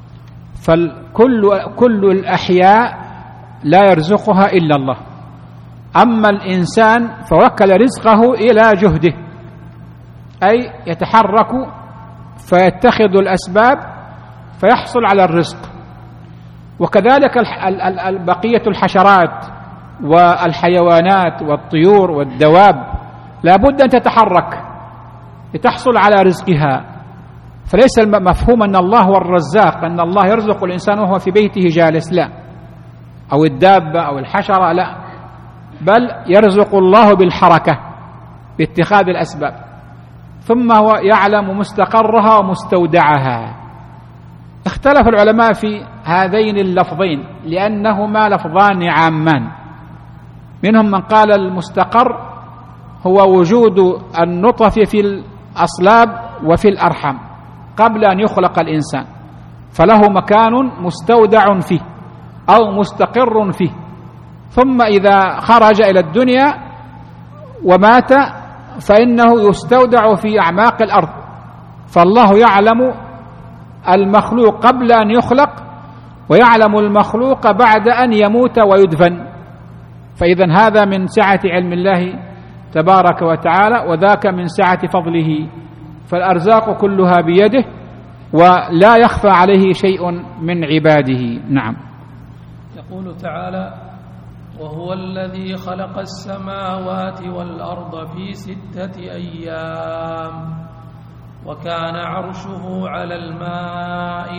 فكل الأحياء لا يرزقها إلا الله. أما الإنسان فوكل رزقه إلى جهده، أي يتحرك فيتخذ الأسباب فيحصل على الرزق. وكذلك بقية الحشرات والحيوانات والطيور والدواب لا بد أن تتحرك لتحصل على رزقها. فليس مفهوم أن الله هو الرزاق، أن الله يرزق الإنسان وهو في بيته جالس، لا، أو الدابة أو الحشرة، لا، بل يرزق الله بالحركة باتخاذ الأسباب. ثم هو يعلم مستقرها ومستودعها. اختلف العلماء في هذين اللفظين لأنهما لفظان عامان. منهم من قال المستقر هو وجود النطف في الأصلاب وفي الأرحام قبل أن يخلق الإنسان، فله مكان مستودع فيه أو مستقر فيه، ثم إذا خرج إلى الدنيا ومات فإنه يستودع في أعماق الأرض. فالله يعلم المخلوق قبل أن يخلق ويعلم المخلوق بعد أن يموت ويدفن. فإذا هذا من سعة علم الله تبارك وتعالى، وذاك من سعة فضله. فالأرزاق كلها بيده ولا يخفى عليه شيء من عباده. نعم. يقول تعالى: وهو الذي خلق السماوات والأرض في 6 أيام وكان عرشه على الماء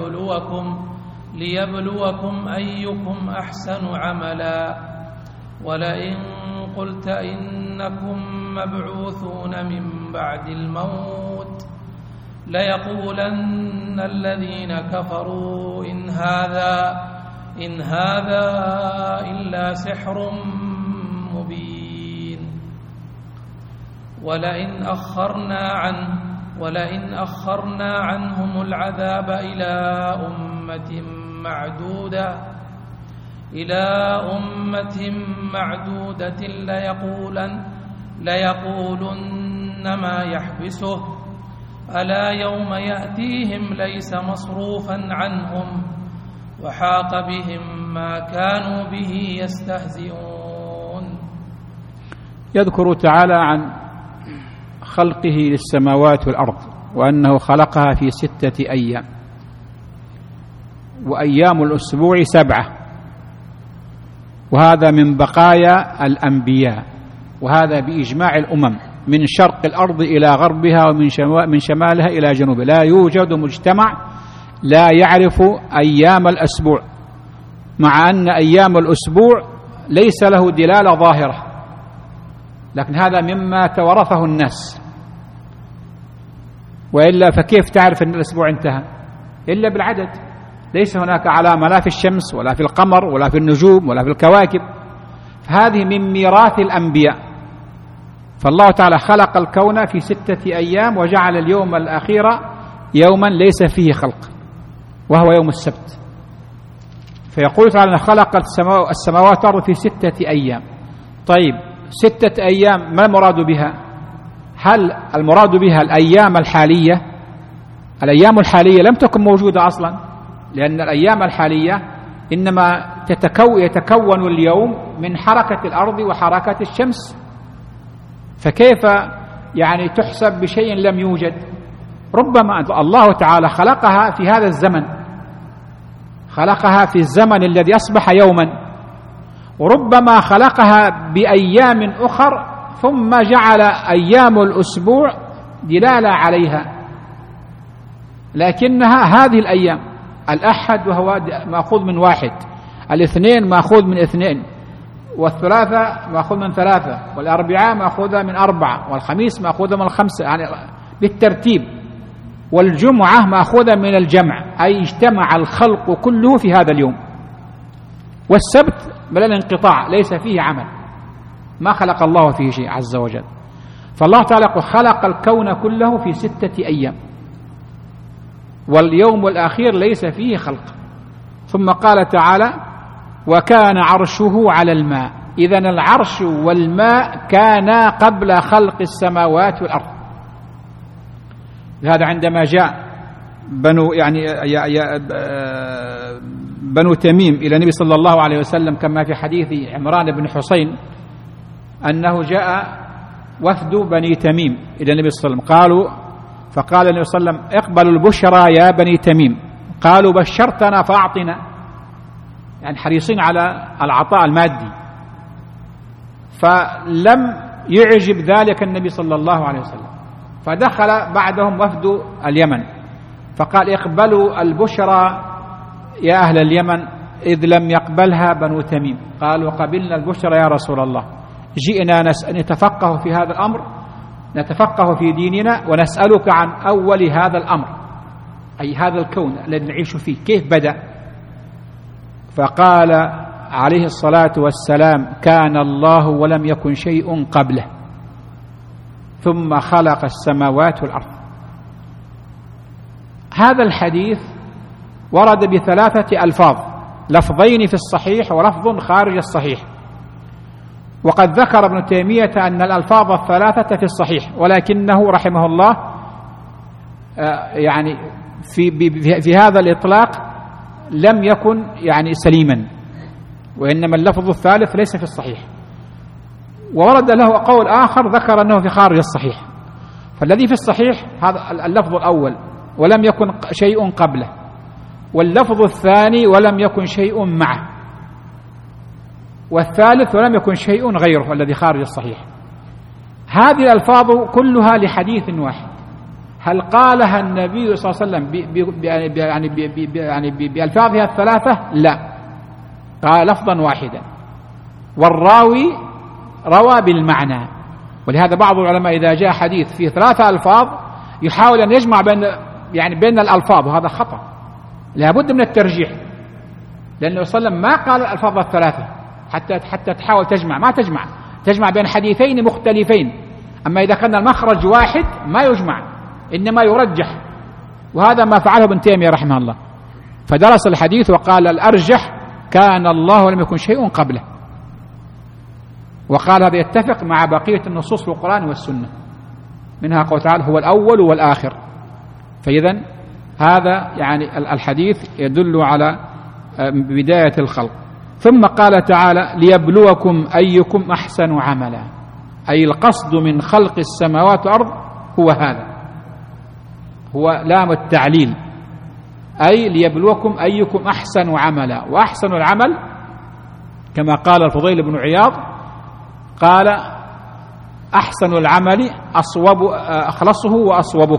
ليبلوكم أيكم أحسن عملا ولئن قلت إنكم مبعوثون من بعد الموت ليقولن الذين كفروا إن هذا إلا سحر مبين. ولئن أخرنا عنهم العذاب إلى أمة معدودة ليقولن ما يحبسه ألا يوم يأتيهم ليس مصروفا عنهم وحاق بهم ما كانوا به يستهزئون. يذكر تعالى عن خلقه للسماوات والأرض وأنه خلقها في 6 أيام، وأيام الأسبوع 7، وهذا من بقايا الأنبياء، وهذا بإجماع الأمم من شرق الأرض إلى غربها ومن شمالها إلى جنوبها. لا يوجد مجتمع لا يعرف أيام الأسبوع، مع أن أيام الأسبوع ليس له دلالة ظاهرة، لكن هذا مما تورثه الناس. وإلا فكيف تعرف أن الأسبوع انتهى؟ إلا بالعدد. ليس هناك علامة لا في الشمس ولا في القمر ولا في النجوم ولا في الكواكب، فهذه من ميراث الأنبياء. فالله تعالى خلق الكون في 6 أيام، وجعل اليوم الأخير يوما ليس فيه خلق، وهو يوم السبت. فيقول تعالى خلق السماوات والأرض في 6 أيام. طيب 6 أيام ما المراد بها؟ هل المراد بها الأيام الحالية؟ الأيام الحالية لم تكن موجودة أصلا، لأن الأيام الحالية إنما يتكون اليوم من حركة الأرض وحركة الشمس، فكيف يعني تحسب بشيء لم يوجد؟ ربما الله تعالى خلقها في هذا الزمن، خلقها في الزمن الذي أصبح يوما، وربما خلقها بأيام أخر ثم جعل أيام الأسبوع دلالة عليها. لكنها هذه الأيام: الأحد وهو مأخوذ من 1، الاثنين مأخوذ من 2، والثلاثة مأخوذ من 3، والأربعاء مأخوذة من 4، والخميس مأخوذة من 5، يعني بالترتيب، والجمعة مأخوذة من الجمع، أي اجتمع الخلق كله في هذا اليوم. والسبت بل الانقطاع ليس فيه عمل، ما خلق الله فيه شيء عز وجل. فالله تعالى خلق الكون كله في 6 أيام، واليوم الأخير ليس فيه خلق. ثم قال تعالى: وكان عرشه على الماء. إذن العرش والماء كانا قبل خلق السماوات والأرض. هذا عندما جاء بنو تميم إلى النبي صلى الله عليه وسلم، كما في حديث عمران بن حسين أنه جاء وفد بني تميم إلى النبي صلى الله عليه وسلم، فقال النبي صلى الله عليه وسلم: اقبلوا البشرى يا بني تميم. قالوا: بشرتنا فأعطنا، يعني حريصين على العطاء المادي. فلم يعجب ذلك النبي صلى الله عليه وسلم، فدخل بعدهم وفد اليمن فقال: اقبلوا البشرى يا أهل اليمن، إذ لم يقبلها بنو تميم. قالوا: قبلنا البشرى يا رسول الله، جئنا نتفقه في هذا الأمر، نتفقه في ديننا، ونسألك عن أول هذا الأمر، أي هذا الكون الذي نعيش فيه كيف بدأ. فقال عليه الصلاة والسلام: كان الله ولم يكن شيء قبله، ثم خلق السماوات والأرض. هذا الحديث ورد ب3 ألفاظ، لفظين في الصحيح ولفظ خارج الصحيح. وقد ذكر ابن تيمية أن الألفاظ ال3 في الصحيح، ولكنه رحمه الله يعني في هذا الإطلاق لم يكن يعني سليما، وإنما اللفظ الثالث ليس في الصحيح. وورد له قول آخر ذكر أنه في خارج الصحيح. فالذي في الصحيح هذا اللفظ الأول: ولم يكن شيء قبله، واللفظ الثاني: ولم يكن شيء معه، والثالث: ولم يكن شيء غيره، الذي خارج الصحيح. هذه الألفاظ كلها لحديث واحد. هل قالها النبي صلى الله عليه وسلم بألفاظها ال3؟ لا، قال لفظا واحدا، والراوي روى بالمعنى. ولهذا بعض العلماء إذا جاء حديث فيه 3 ألفاظ يحاول أن يجمع يعني بين الألفاظ، وهذا خطأ، لابد من الترجيح، لأنه صلى الله عليه وسلم ما قال الألفاظ الثلاثة حتى تحاول تجمع، ما تجمع بين حديثين مختلفين. أما إذا كان المخرج واحد ما يجمع، إنما يرجح، وهذا ما فعله ابن تيمية رحمه الله، فدرس الحديث وقال الأرجح كان الله ولم يكن شيء قبله، وقال هذا يتفق مع بقية النصوص في القرآن والسنة، منها قول تعالى هو الأول والآخر. فإذا هذا يعني الحديث يدل على بداية الخلق. ثم قال تعالى ليبلوكم أيكم أحسن عملا، أي القصد من خلق السماوات والأرض هو هذا، هو لام التعليل، أي ليبلوكم أيكم أحسن عملا. وأحسن العمل كما قال الفضيل بن عياض قال أحسن العمل أخلصه وأصوبه.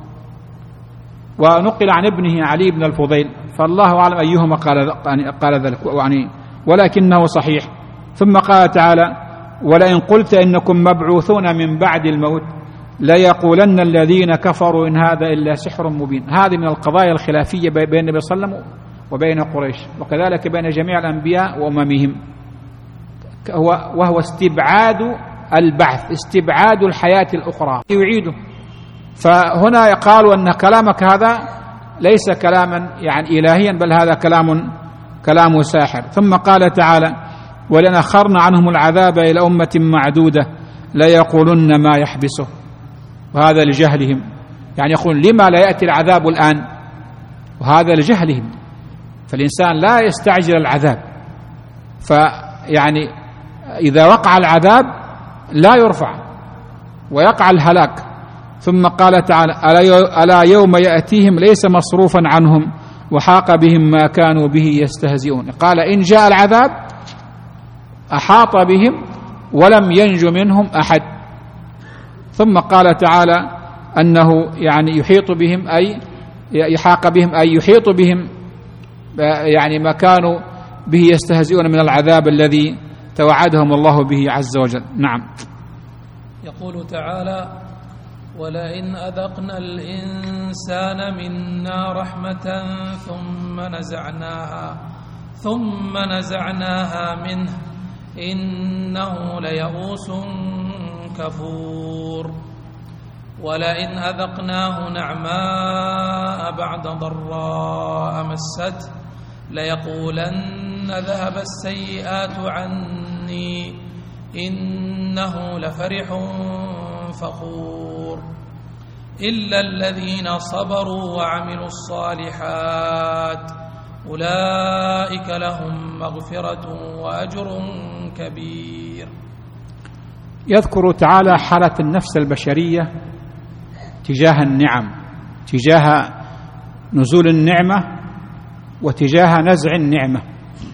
ونقل عن ابنه علي بن الفضيل، فالله أعلم أيهما قال ذلك يعني، ولكنه صحيح. ثم قال تعالى ولئن قلت إنكم مبعوثون من بعد الموت ليقولن الذين كفروا إن هذا إلا سحر مبين. هذه من القضايا الخلافية بين النبي صلى الله عليه وسلم وبين قريش، وكذلك بين جميع الأنبياء وأممهم، وهو استبعاد البعث، استبعاد الحياة الأخرى يعيده. فهنا قالوا أن كلامك هذا ليس كلاما يعني إلهيا، بل هذا كلام ساحر. ثم قال تعالى ولئن أخرنا عنهم العذاب إلى أمة معدودة ليقولن ما يحبسه، وهذا لجهلهم، يعني يقول لما لا يأتي العذاب الآن، وهذا لجهلهم. فالإنسان لا يستعجل العذاب، فيعني إذا وقع العذاب لا يرفع ويقع الهلاك. ثم قال تعالى ألا يوم يأتيهم ليس مصروفا عنهم وحاق بهم ما كانوا به يستهزئون. قال إن جاء العذاب أحاط بهم ولم ينج منهم أحد. ثم قال تعالى أنه يعني يحيط بهم، أي يحاق بهم، أي يحيط بهم يعني ما كانوا به يستهزئون من العذاب الذي توعدهم الله به عز وجل. نعم. يقول تعالى ولئن أذقنا الإنسان منا رحمة ثم نزعناها منه إنه ليئوس كفور. ولئن أذقناه نعماء بعد ضراء مسته ليقولن ذهب السيئات عني إنه لفرح فخور. إلا الذين صبروا وعملوا الصالحات أولئك لهم مغفرة وأجر كبير. يذكر تعالى حالة النفس البشرية تجاه النعم، تجاه نزول النعمة وتجاه نزع النعمة.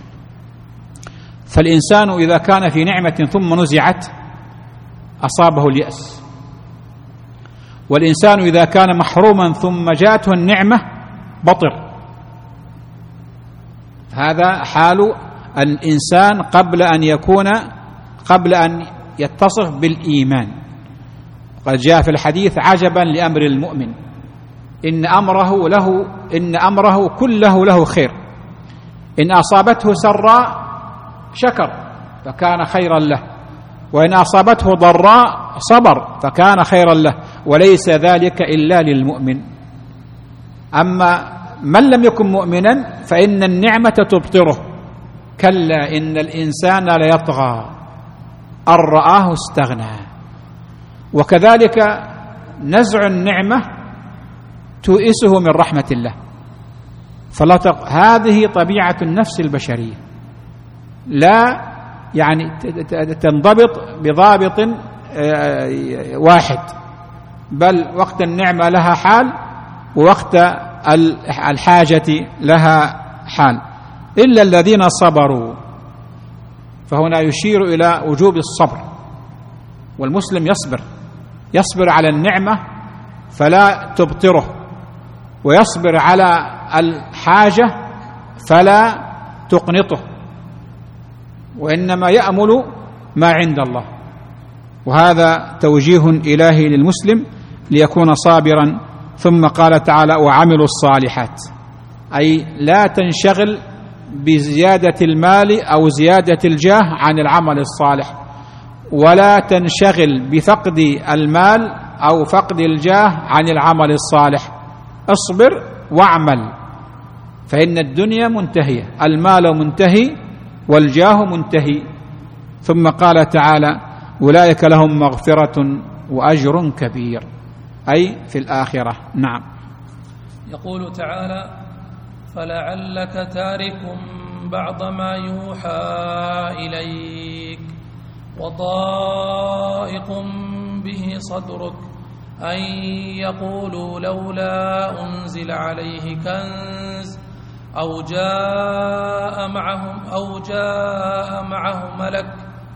فالإنسان إذا كان في نعمة ثم نزعت أصابه اليأس، والإنسان إذا كان محروما ثم جاءته النعمة بطر. هذا حال الإنسان قبل أن يتصف بالإيمان. قد جاء في الحديث عجبا لأمر المؤمن إن أمره كله له خير، إن أصابته سراء شكر فكان خيرا له، وإن أصابته ضراء صبر فكان خيرا له، وليس ذلك إلا للمؤمن. أما من لم يكن مؤمنا فإن النعمة تبطره، كلا إن الإنسان ليطغى أن رآه استغنى. وكذلك نزع النعمة تؤسه من رحمة الله. هذه طبيعة النفس البشرية، لا يعني تنضبط بضابط واحد، بل وقت النعمة لها حال ووقت الحاجة لها حال. إلا الذين صبروا، فهنا يشير إلى وجوب الصبر، والمسلم يصبر على النعمة فلا تبطره، ويصبر على الحاجة فلا تقنطه، وإنما يأمل ما عند الله. وهذا توجيه إلهي للمسلم ليكون صابرا ثم قال تعالى وعملوا الصالحات، أي لا تنشغل بزيادة المال أو زيادة الجاه عن العمل الصالح، ولا تنشغل بفقد المال أو فقد الجاه عن العمل الصالح. اصبر واعمل، فإن الدنيا منتهية، المال منتهي والجاه منتهي. ثم قال تعالى أولئك لهم مغفرة وأجر كبير، أي في الآخرة. نعم. يقول تعالى فلعلك تارك بعض ما يوحى إليك وضائق به صدرك أن يقولوا لولا أنزل عليه كنز أو جاء معه ملك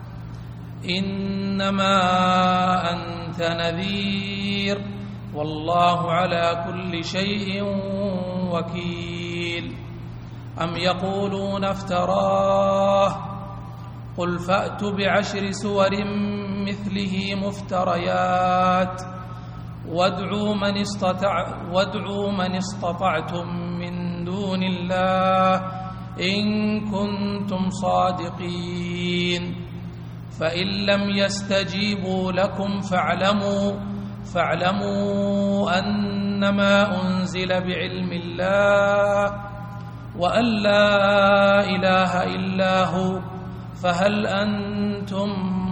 إنما أنت نذير والله على كل شيء وكيل. أم يقولون افتراه قل فأتوا بعشر سور مثله مفتريات وادعوا من استطعتم من دون الله إن كنتم صادقين فإن لم يستجيبوا لكم فاعلموا أنما أنزل بعلم الله وأن لا إله إلا هو فهل أنتم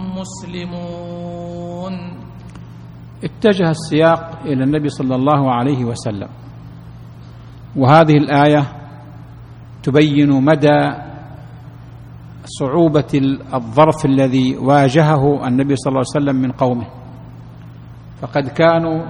مسلمون. اتجه السياق إلى النبي صلى الله عليه وسلم، وهذه الآية تبين مدى صعوبة الظرف الذي واجهه النبي صلى الله عليه وسلم من قومه، فقد كانوا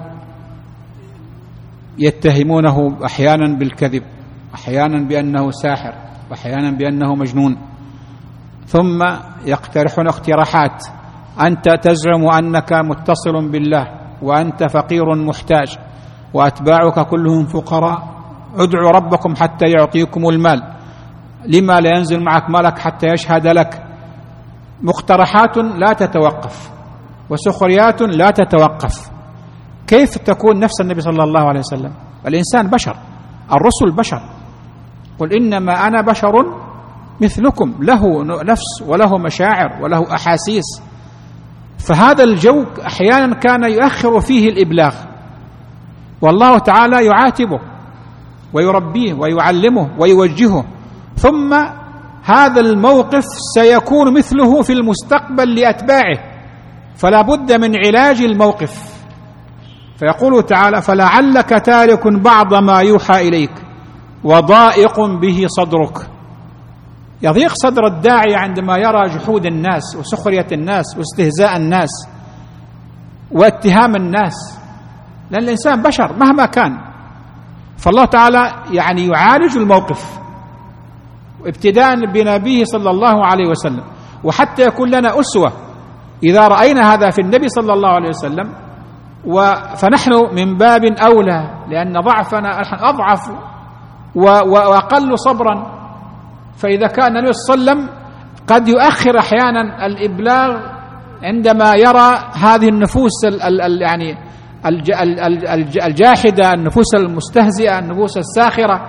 يتهمونه أحيانا بالكذب، أحيانا بأنه ساحر، وأحيانا بأنه مجنون، ثم يقترحون اقتراحات: أنت تزعم أنك متصل بالله وأنت فقير محتاج وأتباعك كلهم فقراء، ادعوا ربكم حتى يعطيكم المال، لما لا ينزل معك ملك حتى يشهد لك. مقترحات لا تتوقف وسخريات لا تتوقف. كيف تكون نفس النبي صلى الله عليه وسلم؟ الإنسان بشر، الرسل بشر، قل إنما أنا بشر مثلكم، له نفس وله مشاعر وله أحاسيس. فهذا الجو أحيانا كان يؤخر فيه الإبلاغ، والله تعالى يعاتبه ويربيه ويعلمه ويوجهه، ثم هذا الموقف سيكون مثله في المستقبل لأتباعه، فلا بد من علاج الموقف. فيقول تعالى فلعلك تارك بعض ما يوحى إليك وضائق به صدرك. يضيق صدر الداعي عندما يرى جحود الناس وسخرية الناس واستهزاء الناس واتهام الناس، لأن الإنسان بشر مهما كان. فالله تعالى يعني يعالج الموقف ابتداء بنبيه صلى الله عليه وسلم، وحتى يكون لنا أسوة إذا رأينا هذا في النبي صلى الله عليه وسلم، فنحن من باب أولى، لأن ضعفنا أضعف وأقل صبرا. فإذا كان النبي صلى الله عليه وسلم قد يؤخر أحيانا الإبلاغ عندما يرى هذه النفوس يعني الجاحدة، النفوس المستهزئة، النفوس الساخرة،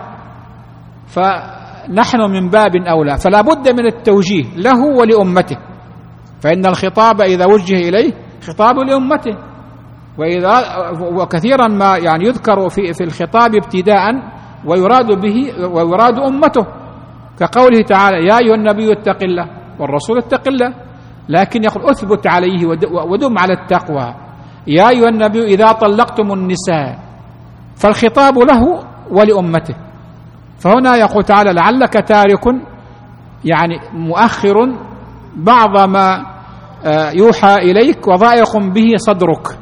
فنحن من باب أولى. فلا بد من التوجيه له ولأمته، فإن الخطاب إذا وجه إليه خطاب لأمته، وكثيرا ما يعني يذكر في الخطاب ابتداء ويراد أمته، كقوله تعالى يا أيها النبي اتق الله والرسول اتق الله، لكن يقول أثبت عليه ودم على التقوى. يا أيها النبي إذا طلقتم النساء، فالخطاب له ولأمته. فهنا يقول تعالى لعلك تارك، يعني مؤخر بعض ما يوحى إليك وضائق به صدرك،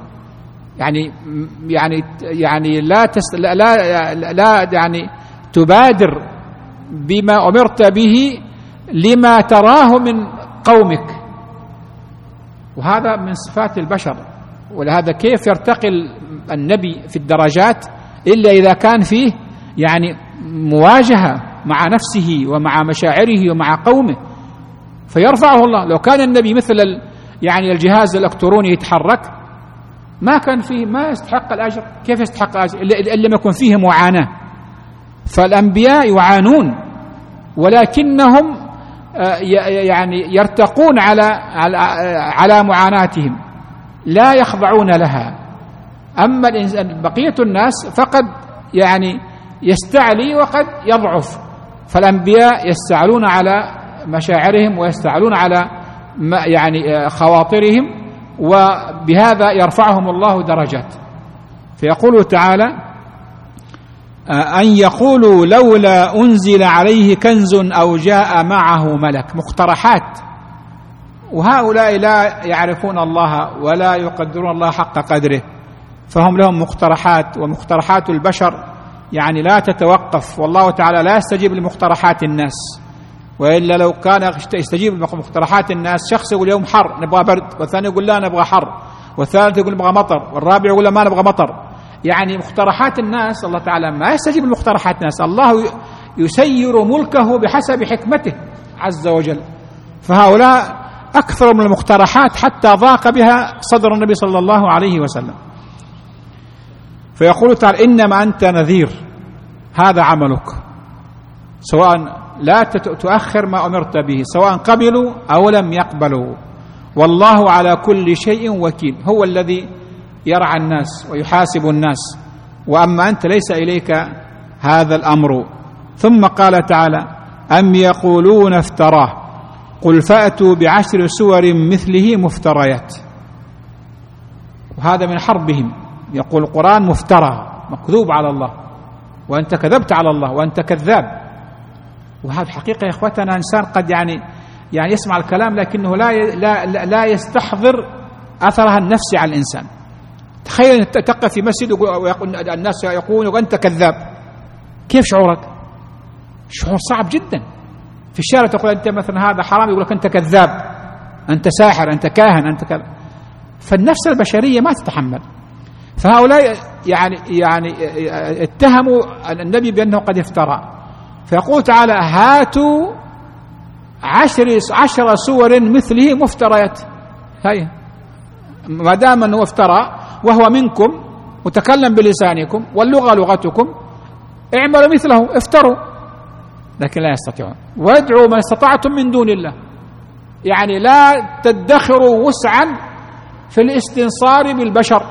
يعني لا يعني تبادر بما أمرت به لما تراه من قومك، وهذا من صفات البشر. ولهذا كيف يرتقي النبي في الدرجات إلا إذا كان فيه يعني مواجهة مع نفسه ومع مشاعره ومع قومه، فيرفعه الله. لو كان النبي مثل يعني الجهاز الإلكتروني يتحرك، ما كان فيه، ما يستحق الأجر. كيف يستحق الأجر إلا لم يكن فيه معاناة؟ فالأنبياء يعانون، ولكنهم يعني يرتقون على معاناتهم، لا يخضعون لها. أما بقية الناس فقد يعني يستعلي وقد يضعف. فالأنبياء يستعلون على مشاعرهم ويستعلون على يعني خواطرهم، وبهذا يرفعهم الله درجات. فيقول تعالى: أن يقولوا لولا أنزل عليه كنز أو جاء معه ملك. مقترحات، وهؤلاء لا يعرفون الله ولا يقدرون الله حق قدره، فهم لهم مقترحات، ومقترحات البشر يعني لا تتوقف، والله تعالى لا يستجيب لمقترحات الناس. وإلا لو كان يستجيب لمقترحات الناس، شخص يقول يوم حر نبغى برد، والثاني يقول لا نبغى حر، والثالث يقول نبغى مطر، والرابع يقول ما نبغى مطر. يعني مقترحات الناس الله تعالى ما يستجيب لمقترحات الناس، الله يسير ملكه بحسب حكمته عز وجل. فهؤلاء أكثر من المقترحات حتى ضاق بها صدر النبي صلى الله عليه وسلم. فيقول تعالى: إنما أنت نذير، هذا عملك، سواء لا تؤخر ما أمرت به، سواء قبلوا أو لم يقبلوا، والله على كل شيء وكيل. هو الذي يرعى الناس ويحاسب الناس، وأما أنت ليس إليك هذا الأمر. ثم قال تعالى: أم يقولون افتراه قل فأتوا بعشر سور مثله مفتريات. وهذا من حربهم، يقول القرآن مفترى، مكذوب على الله، وأنت كذبت على الله وأنت كذاب. وهذا حقيقة يا إخوتنا، إنسان قد يعني يسمع الكلام لكنه لا يستحضر أثرها النفسي على الإنسان. تخيل أن تقف في مسجد والناس يقولون وأنت كذاب، كيف شعورك؟ شعور صعب جدا. في الشارع تقول أنت مثلا هذا حرام، يقول لك أنت كذاب، أنت ساحر، أنت كاهن، أنت كذا. فالنفس البشرية ما تتحمل. فهؤلاء يعني اتهموا النبي بأنه قد افترى. فيقول تعالى: هاتوا 10 سور مثله مفتريات. هاي ما دام أنه افترى وهو منكم وتكلم بلسانكم واللغة لغتكم، اعملوا مثله، افتروا، لكن لا يستطيعون. وادعوا من استطعتم من دون الله، يعني لا تدخروا وسعا في الاستنصار بالبشر.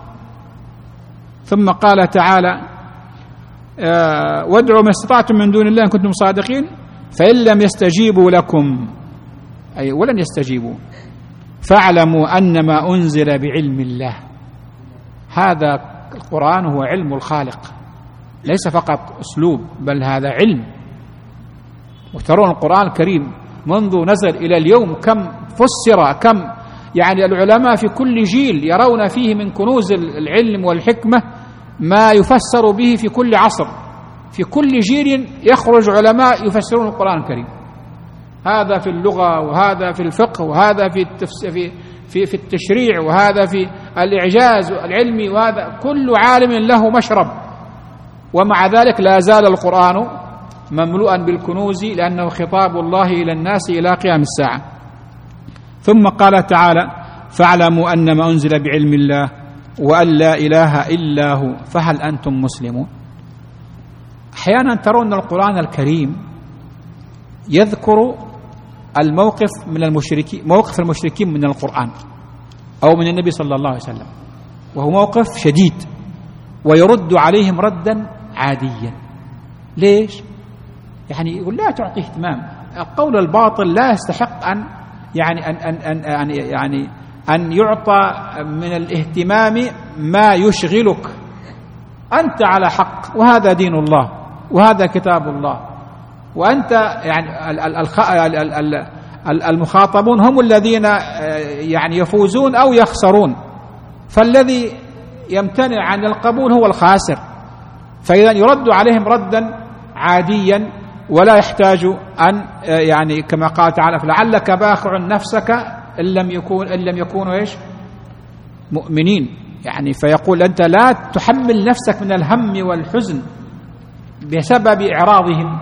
ثم قال تعالى: وادعوا ما استطعتم من دون الله إن كنتم صادقين فإن لم يستجيبوا لكم، أي ولن يستجيبوا، فاعلموا أنما أنزل بعلم الله. هذا القرآن هو علم الخالق، ليس فقط أسلوب، بل هذا علم. وترون القرآن الكريم منذ نزل إلى اليوم كم فسر، كم يعني العلماء في كل جيل يرون فيه من كنوز العلم والحكمة ما يفسر به في كل عصر. في كل جيل يخرج علماء يفسرون القرآن الكريم، هذا في اللغة، وهذا في الفقه، وهذا في التشريع، وهذا في الإعجاز العلمي، وهذا كل عالم له مشرب. ومع ذلك لا زال القرآن مملوءا بالكنوز، لأنه خطاب الله إلى الناس إلى قيام الساعة. ثم قال تعالى: فاعلموا أنما أنزل بعلم الله وأن لا إله إلا هو فهل أنتم مسلمون. أحيانا ترون القرآن الكريم يذكر الموقف من المشركين، موقف المشركين من القرآن أو من النبي صلى الله عليه وسلم، وهو موقف شديد، ويرد عليهم ردا عاديا. ليش؟ يعني يقول لا تعطي اهتمام. القول الباطل لا يستحق أن يعطى من الاهتمام ما يشغلك. أنت على حق، وهذا دين الله، وهذا كتاب الله، وأنت يعني المخاطبون هم الذين يعني يفوزون أو يخسرون، فالذي يمتنع عن القبول هو الخاسر. فإذا يرد عليهم ردا عاديا، ولا يحتاج أن يعني كما قال تعالى: فلعلك باخع نفسك إن لم يكونوا إيش مؤمنين. يعني فيقول أنت لا تحمل نفسك من الهم والحزن بسبب إعراضهم.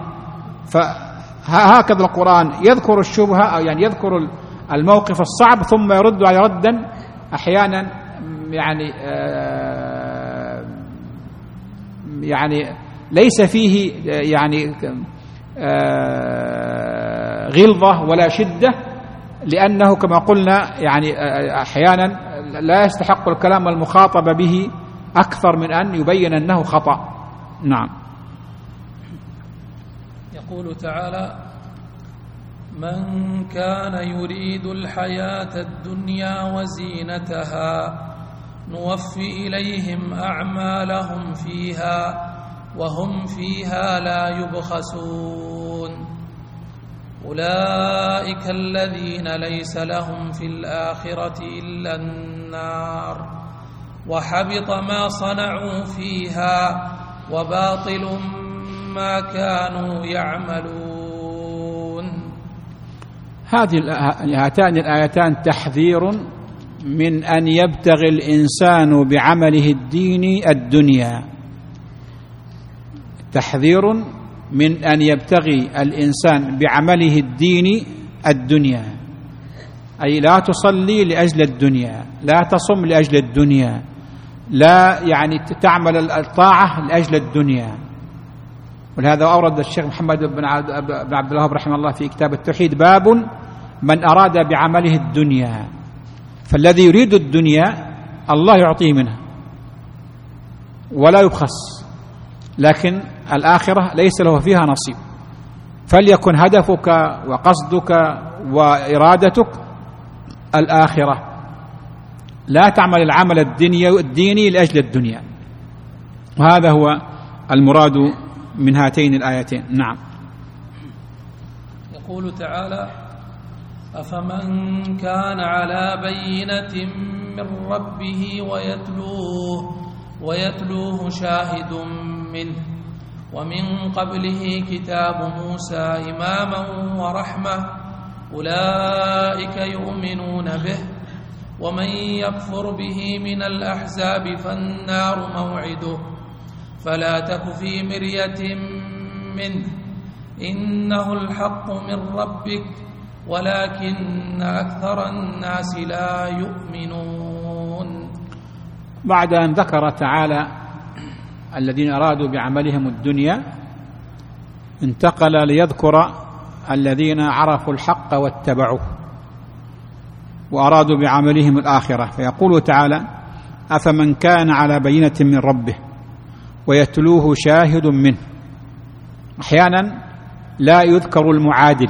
فهكذا القرآن يذكر الشبهة، أو يعني يذكر الموقف الصعب ثم يرد على ردا أحيانا يعني ليس فيه يعني غلظة ولا شدة، لأنه كما قلنا يعني أحيانا لا يستحق الكلام المخاطب به أكثر من أن يبين أنه خطأ. نعم. يقول تعالى: من كان يريد الحياة الدنيا وزينتها نوفي إليهم أعمالهم فيها وهم فيها لا يبخسون أولئك الذين ليس لهم في الآخرة إلا النار وحبط ما صنعوا فيها وباطل ما كانوا يعملون. هاتان الآيتان تحذير من أن يبتغي الإنسان بعمله الديني الدنيا، تحذير من أن يبتغي الإنسان بعمله الديني الدنيا، أي لا تصلي لأجل الدنيا، لا تصم لأجل الدنيا، لا يعني تعمل الطاعة لأجل الدنيا. ولهذا أورد الشيخ محمد بن عبد الوهاب رحمه الله في كتاب التوحيد باب من أراد بعمله الدنيا، فالذي يريد الدنيا الله يعطيه منها ولا يبخس، لكن الآخرة ليس له فيها نصيب. فليكن هدفك وقصدك وإرادتك الآخرة، لا تعمل العمل الديني لأجل الدنيا. وهذا هو المراد من هاتين الآيتين. نعم. يقول تعالى: أفمن كان على بينة من ربه ويتلوه شاهد منه ومن قبله كتاب موسى إماما ورحمة أولئك يؤمنون به ومن يكفر به من الأحزاب فالنار موعده فلا تك في مرية منه إنه الحق من ربك ولكن أكثر الناس لا يؤمنون. بعد أن ذكر تعالى الذين أرادوا بعملهم الدنيا، انتقل ليذكر الذين عرفوا الحق واتبعوه وأرادوا بعملهم الآخرة، فيقول تعالى: أفمن كان على بينة من ربه ويتلوه شاهد منه. أحيانا لا يذكر المعادل،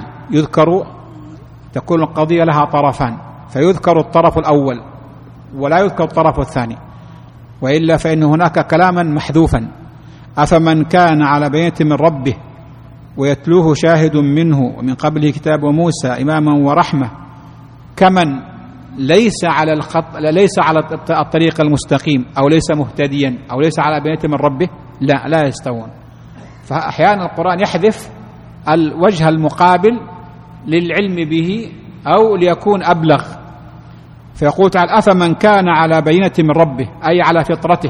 تكون القضية لها طرفان، فيذكر الطرف الأول ولا يذكر الطرف الثاني، وإلا فإن هناك كلاما محذوفا. أفمن كان على بينة من ربه ويتلوه شاهد منه ومن قبله كتاب موسى إماما ورحمة، كمن ليس على الطريق المستقيم أو ليس مهتديا أو ليس على بينة من ربه، لا يستوون. فأحيانا القرآن يحذف الوجه المقابل للعلم به أو ليكون أبلغ، فيقول تعالى: أفمن كان على بينة من ربه، أي على فطرته،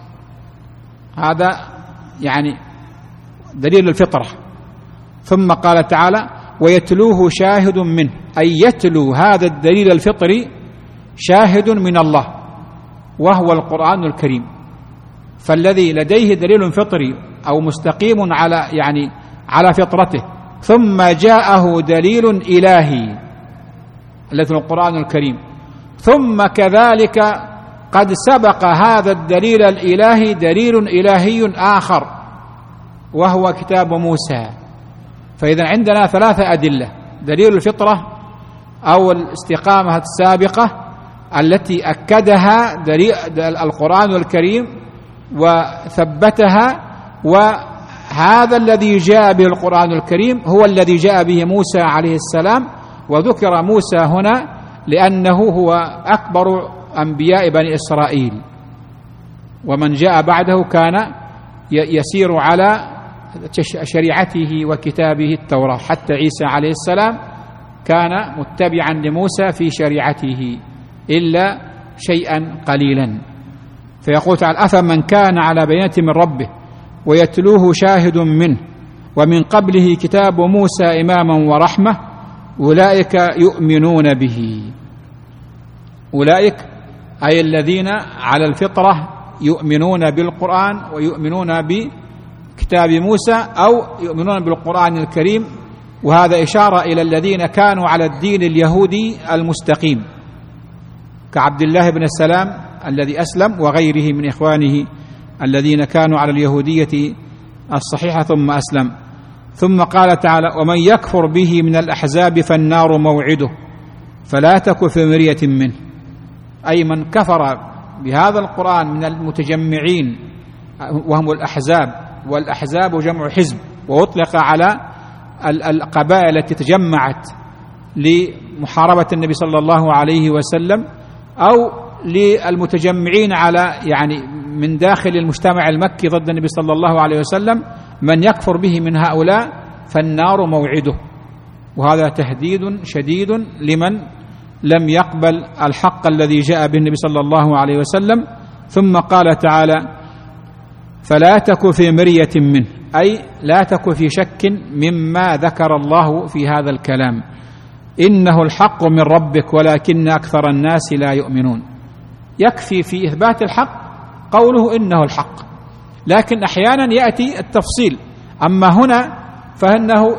هذا يعني دليل الفطرة. ثم قال تعالى: ويتلوه شاهد منه، أي يتلو هذا الدليل الفطري شاهد من الله وهو القرآن الكريم. فالذي لديه دليل فطري أو مستقيم على فطرته ثم جاءه دليل إلهي الذي هو القرآن الكريم، ثم كذلك قد سبق هذا الدليل الإلهي دليل إلهي آخر وهو كتاب موسى. فإذا عندنا ثلاثة أدلة: دليل الفطرة أو الاستقامة السابقة التي أكدها دليل القرآن الكريم وثبتها، وهذا الذي جاء به القرآن الكريم هو الذي جاء به موسى عليه السلام. وذكر موسى هنا لأنه هو أكبر أنبياء بني إسرائيل، ومن جاء بعده كان يسير على شريعته وكتابه التوراة، حتى عيسى عليه السلام كان متبعا لموسى في شريعته إلا شيئا قليلا. فيقول تعالى: أفمن كان على بينة من ربه ويتلوه شاهد منه ومن قبله كتاب موسى إماما ورحمة أولئك يؤمنون به. أولئك أي الذين على الفطرة يؤمنون بالقرآن ويؤمنون بكتاب موسى أو يؤمنون بالقرآن الكريم. وهذا إشارة إلى الذين كانوا على الدين اليهودي المستقيم كعبد الله بن السلام الذي أسلم وغيره من إخوانه الذين كانوا على اليهودية الصحيحة ثم أسلم. ثم قال تعالى: ومن يكفر به من الأحزاب فالنار موعده فلا تك في مرية منه. أي من كفر بهذا القرآن من المتجمعين وهم الأحزاب، والأحزاب جمع حزب، وأطلق على القبائل التي تجمعت لمحاربة النبي صلى الله عليه وسلم، أو للمتجمعين على من داخل المجتمع المكي ضد النبي صلى الله عليه وسلم. من يكفر به من هؤلاء فالنار موعده. وهذا تهديد شديد لمن لم يقبل الحق الذي جاء به النبي صلى الله عليه وسلم. ثم قال تعالى: فلا تك في مرية منه، أي لا تك في شك مما ذكر الله في هذا الكلام، إنه الحق من ربك ولكن أكثر الناس لا يؤمنون. يكفي في إثبات الحق قوله إنه الحق، لكن أحيانا يأتي التفصيل. أما هنا فإنه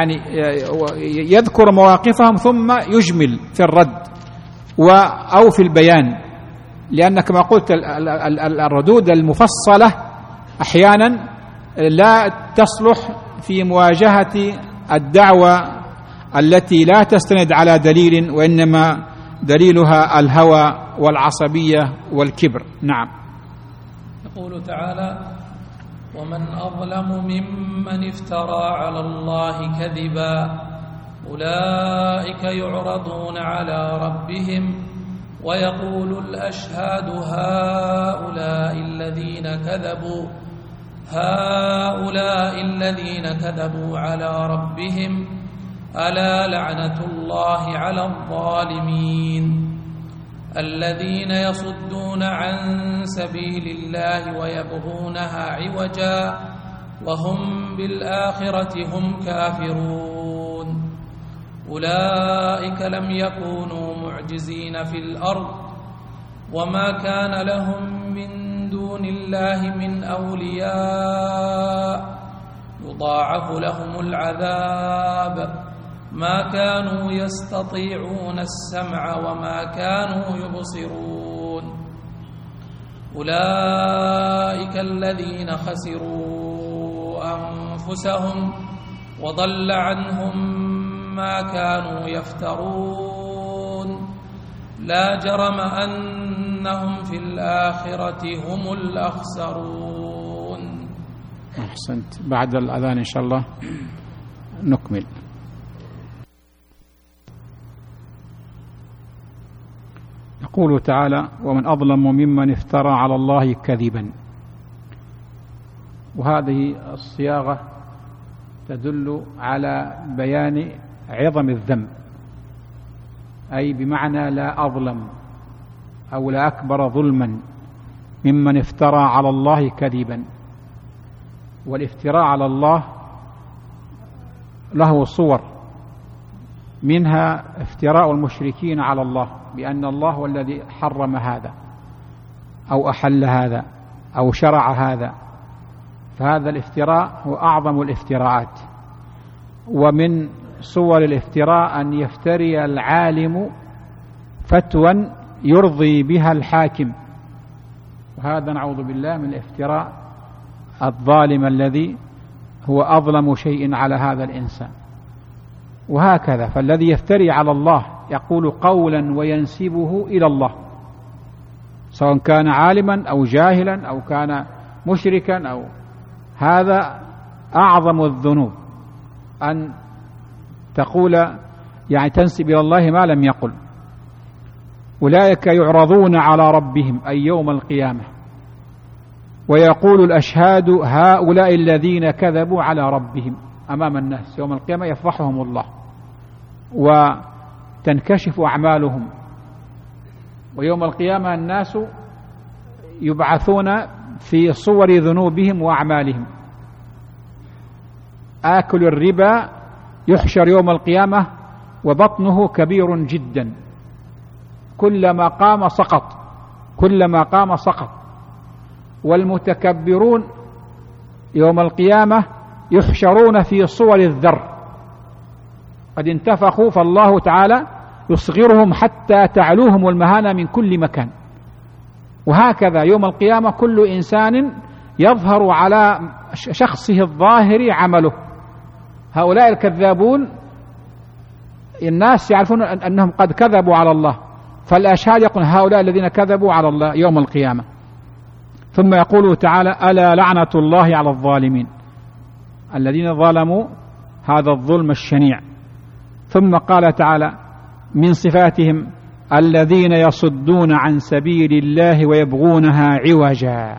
يذكر مواقفهم ثم يجمل في الرد أو في البيان، لأن كما قلت الردود المفصلة أحيانا لا تصلح في مواجهة الدعوة التي لا تستند على دليل، وإنما دليلها الهوى والعصبية والكبر. نعم. يقول تعالى: ومن أظلم ممن افترى على الله كذبا أولئك يعرضون على ربهم ويقول الأشهاد هؤلاء الذين كذبوا على ربهم ألا لعنة الله على الظالمين الذين يصدون عن سبيل الله ويبغونها عوجا وهم بالآخرة هم كافرون أولئك لم يكونوا معجزين في الأرض وما كان لهم من دون الله من أولياء يضاعف لهم العذاب ما كانوا يستطيعون السمع وما كانوا يبصرون أولئك الذين خسروا أنفسهم وضل عنهم ما كانوا يفترون لا جرم أنهم في الآخرة هم الأخسرون. أحسنت. بعد الأذان إن شاء الله نكمل. يقول تعالى: ومن أظلم ممن افترى على الله كذبا. وهذه الصياغة تدل على بيان عظم الذنب، أي بمعنى لا أظلم أو لا أكبر ظلما ممن افترى على الله كذبا. والافتراء على الله له صور، منها افتراء المشركين على الله بأن الله هو الذي حرم هذا أو أحل هذا أو شرع هذا، فهذا الافتراء هو أعظم الافتراءات. ومن صور الافتراء أن يفتري العالم فتوى يرضي بها الحاكم، وهذا نعوذ بالله من الافتراء الظالم الذي هو أظلم شيء على هذا الإنسان. وهكذا فالذي يفتري على الله يقول قولا وينسبه إلى الله، سواء كان عالما أو جاهلا أو كان مشركا أو هذا أعظم الذنوب، أن تقول تنسب إلى الله ما لم يقل. أولئك يعرضون على ربهم أي يوم القيامة ويقول الأشهاد هؤلاء الذين كذبوا على ربهم أمام الناس. يوم القيامة يفضحهم الله وتنكشف أعمالهم، ويوم القيامة الناس يبعثون في صور ذنوبهم وأعمالهم. آكل الربا يحشر يوم القيامة وبطنه كبير جدا، كلما قام سقط كلما قام سقط. والمتكبرون يوم القيامة يحشرون في صور الذر، قد انتفخوا، فالله تعالى يصغرهم حتى تعلوهم المهانة من كل مكان. وهكذا يوم القيامة كل إنسان يظهر على شخصه الظاهر عمله. هؤلاء الكذابون الناس يعرفون أنهم قد كذبوا على الله، فالأشهاد يقول هؤلاء الذين كذبوا على الله يوم القيامة. ثم يقول تعالى: ألا لعنة الله على الظالمين، الذين ظلموا هذا الظلم الشنيع. ثم قال تعالى من صفاتهم: الذين يصدون عن سبيل الله ويبغونها عوجا.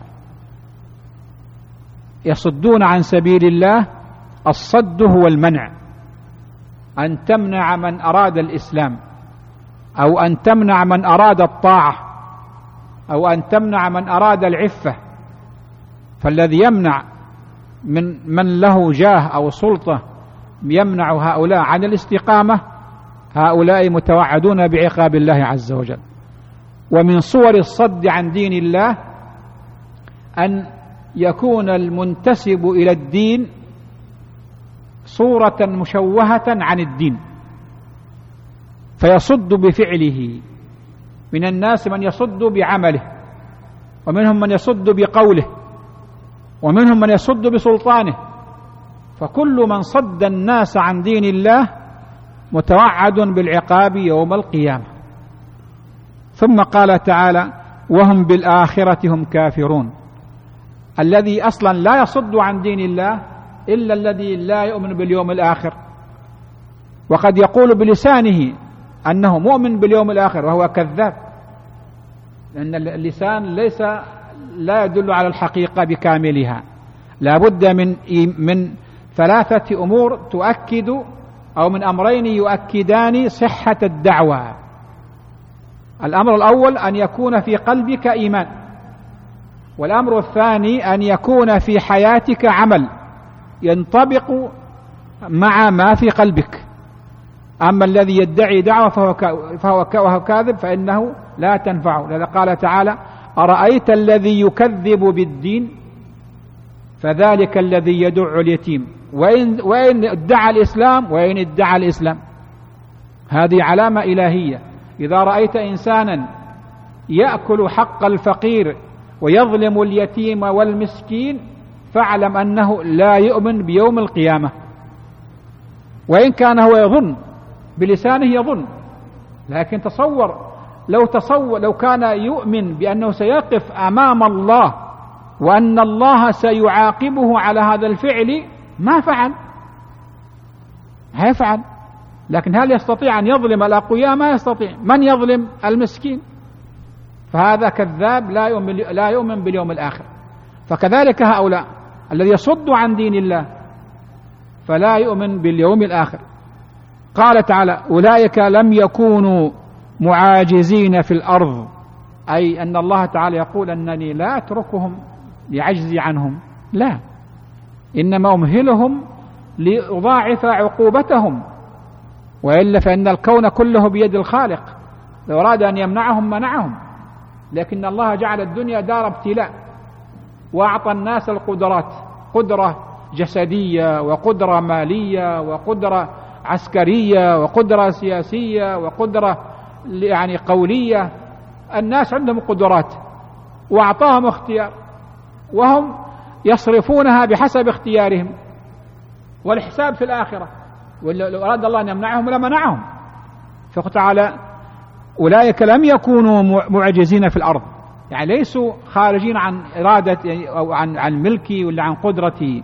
يصدون عن سبيل الله، الصد هو المنع، أن تمنع من أراد الإسلام، أو أن تمنع من أراد الطاعة، أو أن تمنع من أراد العفة. فالذي يمنع من له جاه أو سلطة يمنع هؤلاء عن الاستقامة، هؤلاء متوعدون بعقاب الله عز وجل. ومن صور الصد عن دين الله أن يكون المنتسب إلى الدين صورة مشوهة عن الدين فيصد بفعله. من الناس من يصد بعمله، ومنهم من يصد بقوله، ومنهم من يصد بسلطانه. فكل من صد الناس عن دين الله متوعد بالعقاب يوم القيامة. ثم قال تعالى: وهم بالآخرة هم كافرون. الذي أصلا لا يصد عن دين الله إلا الذي لا يؤمن باليوم الآخر، وقد يقول بلسانه أنه مؤمن باليوم الآخر وهو كذاب، لأن اللسان لا يدل على الحقيقة بكاملها. لا بد من ثلاثة أمور تؤكد، أو من أمرين يؤكدان صحة الدعوة. الأمر الأول أن يكون في قلبك إيمان، والأمر الثاني أن يكون في حياتك عمل ينطبق مع ما في قلبك. أما الذي يدعي دعوة فهو كاذب، فإنه لا تنفعه. لذا قال تعالى: أرأيت الذي يكذب بالدين فذلك الذي يدع اليتيم وإن ادعى الإسلام وإن ادعى الإسلام. هذه علامة إلهية. إذا رأيت إنسانا يأكل حق الفقير ويظلم اليتيم والمسكين فاعلم أنه لا يؤمن بيوم القيامة، وإن كان هو يظن بلسانه يظن. لكن تصور لو كان يؤمن بأنه سيقف أمام الله وأن الله سيعاقبه على هذا الفعل ما فعل، هيفعل. لكن هل يستطيع أن يظلم الأقوياء؟ ما يستطيع. من يظلم المسكين؟ فهذا كذاب لا يؤمن باليوم الآخر. فكذلك هؤلاء الذي يصد عن دين الله فلا يؤمن باليوم الآخر. قال تعالى: أولئك لم يكونوا معاجزين في الأرض، أي أن الله تعالى يقول أنني لا أتركهم لعجزي عنهم، لا، إنما أمهلهم لأضاعف عقوبتهم، وإلا فإن الكون كله بيد الخالق، لو أراد أن يمنعهم منعهم. لكن الله جعل الدنيا دار ابتلاء، وأعطى الناس القدرات، قدرة جسدية وقدرة مالية وقدرة عسكرية وقدرة سياسية وقدرة يعني قولية. الناس عندهم قدرات وأعطاهم اختيار، وهم يصرفونها بحسب اختيارهم، والحساب في الآخرة. ولو أراد الله أن يمنعهم لمنعهم. فقال تعالى: أولئك لم يكونوا معجزين في الأرض، يعني ليسوا خارجين عن إرادة أو عن ملكي ولا عن قدرتي.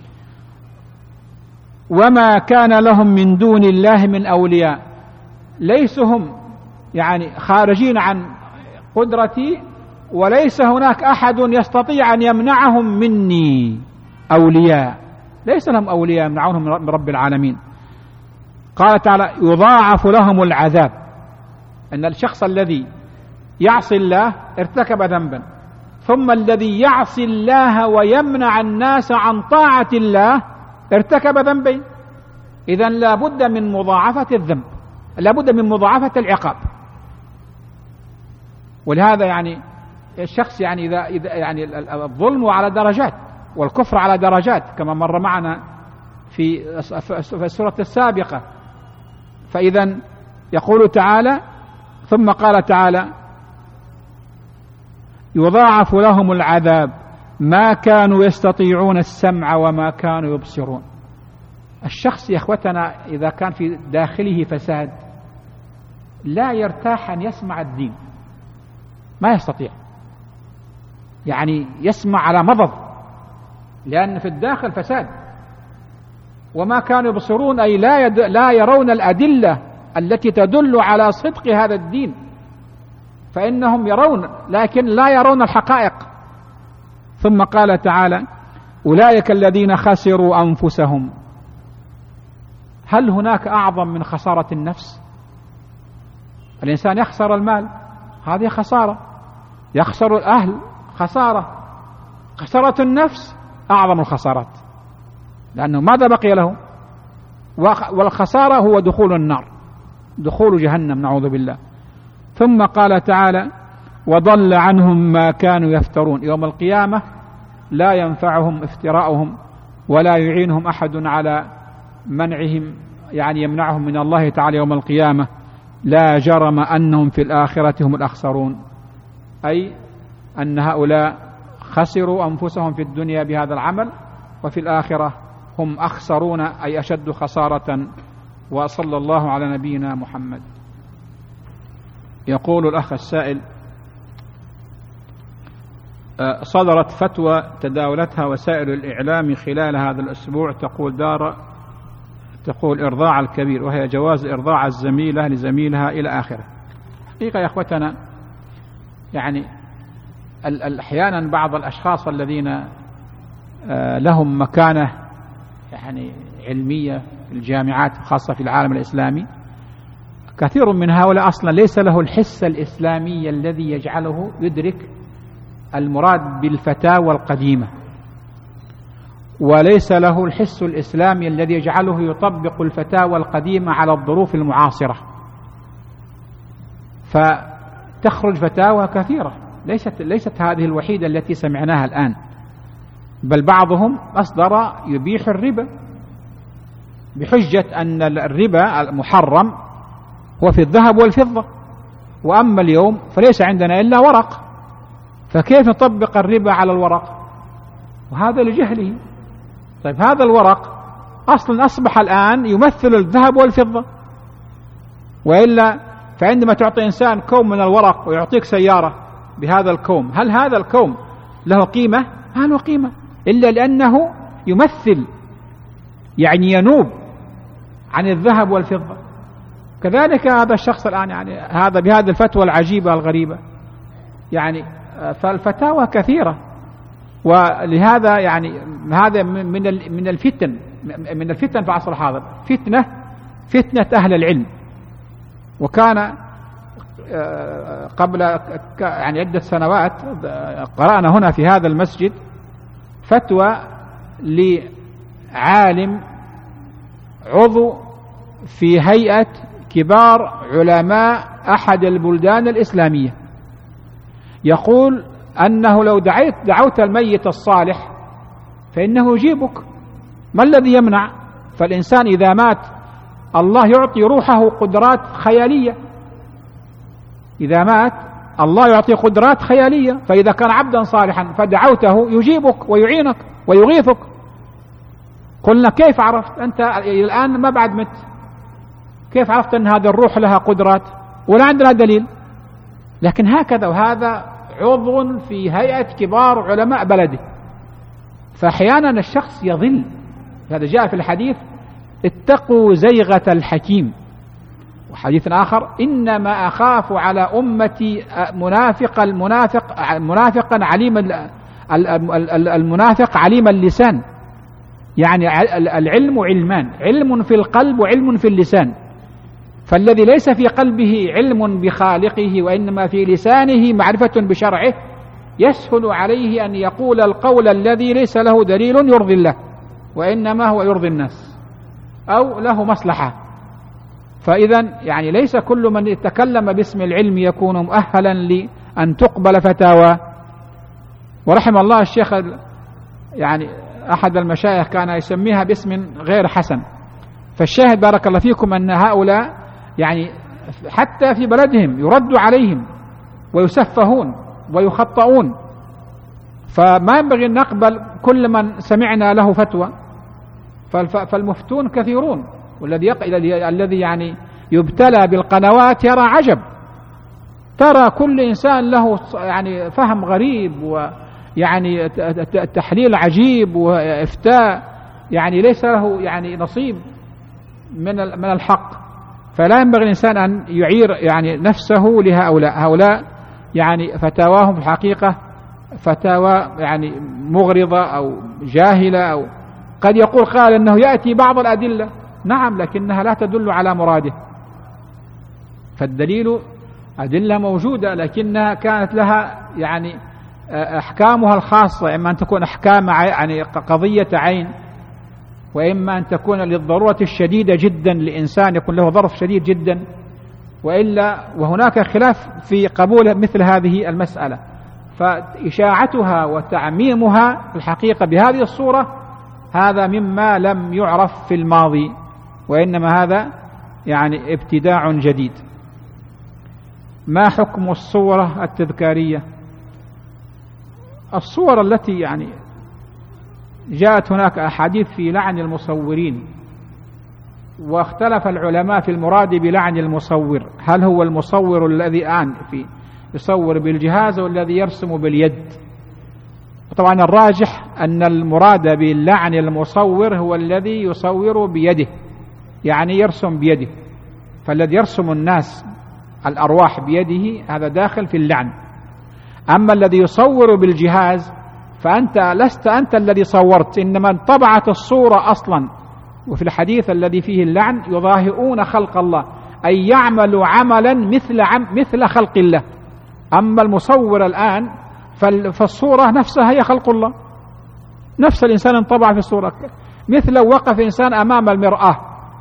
وما كان لهم من دون الله من أولياء، ليسوا هم يعني خارجين عن قدرتي، وليس هناك أحد يستطيع أن يمنعهم مني أولياء، ليس لهم أولياء يمنعونهم من رب العالمين. قال تعالى: يضاعف لهم العذاب. أن الشخص الذي يعصي الله ارتكب ذنبا، ثم الذي يعصي الله ويمنع الناس عن طاعة الله ارتكب ذنبين. إذن لا بد من مضاعفة الذنب، لا بد من مضاعفة العقاب. ولهذا يعني الشخص يعني إذا يعني الظلم على درجات والكفر على درجات كما مر معنا في السورة السابقة. فإذا يقول تعالى ثم قال تعالى يضاعف لهم العذاب ما كانوا يستطيعون السمع وما كانوا يبصرون. الشخص يا اخوتنا إذا كان في داخله فساد لا يرتاح أن يسمع الدين، ما يستطيع، يعني يسمع على مضض، لأن في الداخل فساد. وما كانوا يبصرون أي لا يرون الأدلة التي تدل على صدق هذا الدين، فإنهم يرون لكن لا يرون الحقائق. ثم قال تعالى أولئك الذين خسروا أنفسهم. هل هناك أعظم من خسارة النفس؟ الإنسان يخسر المال، هذه خسارة، يخسر الأهل، خسارة. خسارة النفس أعظم الخسارات، لأنه ماذا بقي له؟ والخسارة هو دخول النار، دخول جهنم، نعوذ بالله. ثم قال تعالى وضل عنهم ما كانوا يفترون. يوم القيامة لا ينفعهم افتراؤهم ولا يعينهم أحد على منعهم، يعني يمنعهم من الله تعالى يوم القيامة. لا جرم أنهم في الآخرة هم الأخسرون، أي أن هؤلاء خسروا أنفسهم في الدنيا بهذا العمل، وفي الآخرة هم أخسرون أي أشد خسارة. وصلى الله على نبينا محمد. يقول الأخ السائل صدرت فتوى تداولتها وسائل الإعلام خلال هذا الأسبوع تقول إرضاع الكبير، وهي جواز إرضاع الزميلة لزميلها إلى آخره. حقيقة يا أخوتنا يعني أحيانا بعض الأشخاص الذين لهم مكانة يعني علمية في الجامعات خاصة في العالم الإسلامي، كثير من هؤلاء أصلا ليس له الحس الإسلامي الذي يجعله يدرك المراد بالفتاوى القديمة، وليس له الحس الإسلامي الذي يجعله يطبق الفتاوى القديمة على الظروف المعاصرة، فتخرج فتاوى كثيرة، ليست هذه الوحيدة التي سمعناها الآن، بل بعضهم أصدر يبيح الربا بحجة أن الربا المحرم هو في الذهب والفضة، وأما اليوم فليس عندنا إلا ورق، فكيف نطبق الربا على الورق؟ وهذا لجهله. طيب هذا الورق أصلا أصبح الآن يمثل الذهب والفضة، وإلا فعندما تعطي إنسان كوم من الورق ويعطيك سيارة بهذا الكوم، هل هذا الكوم له قيمة؟ ما له قيمة، إلا لأنه يمثل، يعني ينوب عن الذهب والفضة. كذلك هذا الشخص الآن يعني هذا بهذه الفتوى العجيبة الغريبة، يعني فالفتاوى كثيرة. ولهذا يعني هذا من الفتن في عصر الحاضر، فتنة أهل العلم. وكان قبل يعني عدة سنوات قرأنا هنا في هذا المسجد فتوى لعالم عضو في هيئة كبار علماء أحد البلدان الإسلامية، يقول أنه لو دعوت الميت الصالح فإنه يجيبك، ما الذي يمنع؟ فالإنسان إذا مات الله يعطي روحه قدرات خيالية، إذا مات الله يعطي قدرات خيالية، فإذا كان عبدا صالحا فدعوته يجيبك ويعينك ويغيثك. قلنا كيف عرفت أنت الآن ما بعد مت، كيف عرفت أن هذا الروح لها قدرات ولا عندنا دليل؟ لكن هكذا، وهذا عضو في هيئة كبار علماء بلده. فأحيانا الشخص يضل، هذا جاء في الحديث اتقوا زيغة الحكيم، وحديث آخر إنما أخاف على أمتي منافقا المنافق عليم اللسان. يعني العلم علمان، علم في القلب وعلم في اللسان، فالذي ليس في قلبه علم بخالقه وإنما في لسانه معرفة بشرعه يسهل عليه أن يقول القول الذي ليس له دليل يرضي الله، وإنما هو يرضي الناس أو له مصلحة. فإذا يعني ليس كل من يتكلم باسم العلم يكون مؤهلا لأن تقبل فتاوى ورحم الله الشيخ يعني أحد المشايخ كان يسميها باسم غير حسن. فالشاهد بارك الله فيكم أن هؤلاء يعني حتى في بلدهم يرد عليهم ويسفهون ويخطئون، فما ينبغي أن نقبل كل من سمعنا له فتوى. فالمفتون كثيرون، الذي يعني يبتلى بالقنوات يرى عجب، ترى كل إنسان له يعني فهم غريب ويعني تحليل عجيب وإفتاء يعني ليس له يعني نصيب من الحق. فلا ينبغي الإنسان أن يعير يعني نفسه هؤلاء يعني فتاواهم في الحقيقة فتاوى يعني مغرضة أو جاهلة، أو قد يقول قال أنه يأتي بعض الأدلة، نعم، لكنها لا تدل على مراده. فالدليل أدلة موجودة لكنها كانت لها يعني أحكامها الخاصة، إما أن تكون أحكام يعني قضية عين، وإما أن تكون للضرورة الشديدة جدا لإنسان يكون له ظرف شديد جدا، وإلا وهناك خلاف في قبول مثل هذه المسألة. فإشاعتها وتعميمها في الحقيقة بهذه الصورة هذا مما لم يعرف في الماضي، وإنما هذا يعني ابتداع جديد. ما حكم الصورة التذكارية؟ الصور التي يعني جاءت هناك أحاديث في لعن المصورين، واختلف العلماء في المراد بلعن المصور، هل هو المصور الذي يصور بالجهاز والذي يرسم باليد؟ طبعا الراجح أن المراد باللعن المصور هو الذي يصور بيده، يعني يرسم بيده، فالذي يرسم الناس الأرواح بيده هذا داخل في اللعن. أما الذي يصور بالجهاز فأنت لست أنت الذي صورت، إنما طبعت الصورة أصلا. وفي الحديث الذي فيه اللعن يضاهئون خلق الله، أي يعمل عملا مثل خلق الله. أما المصور الآن فالصورة نفسها هي خلق الله، نفس الإنسان انطبع في الصورة، مثل لو وقف إنسان أمام المرآة،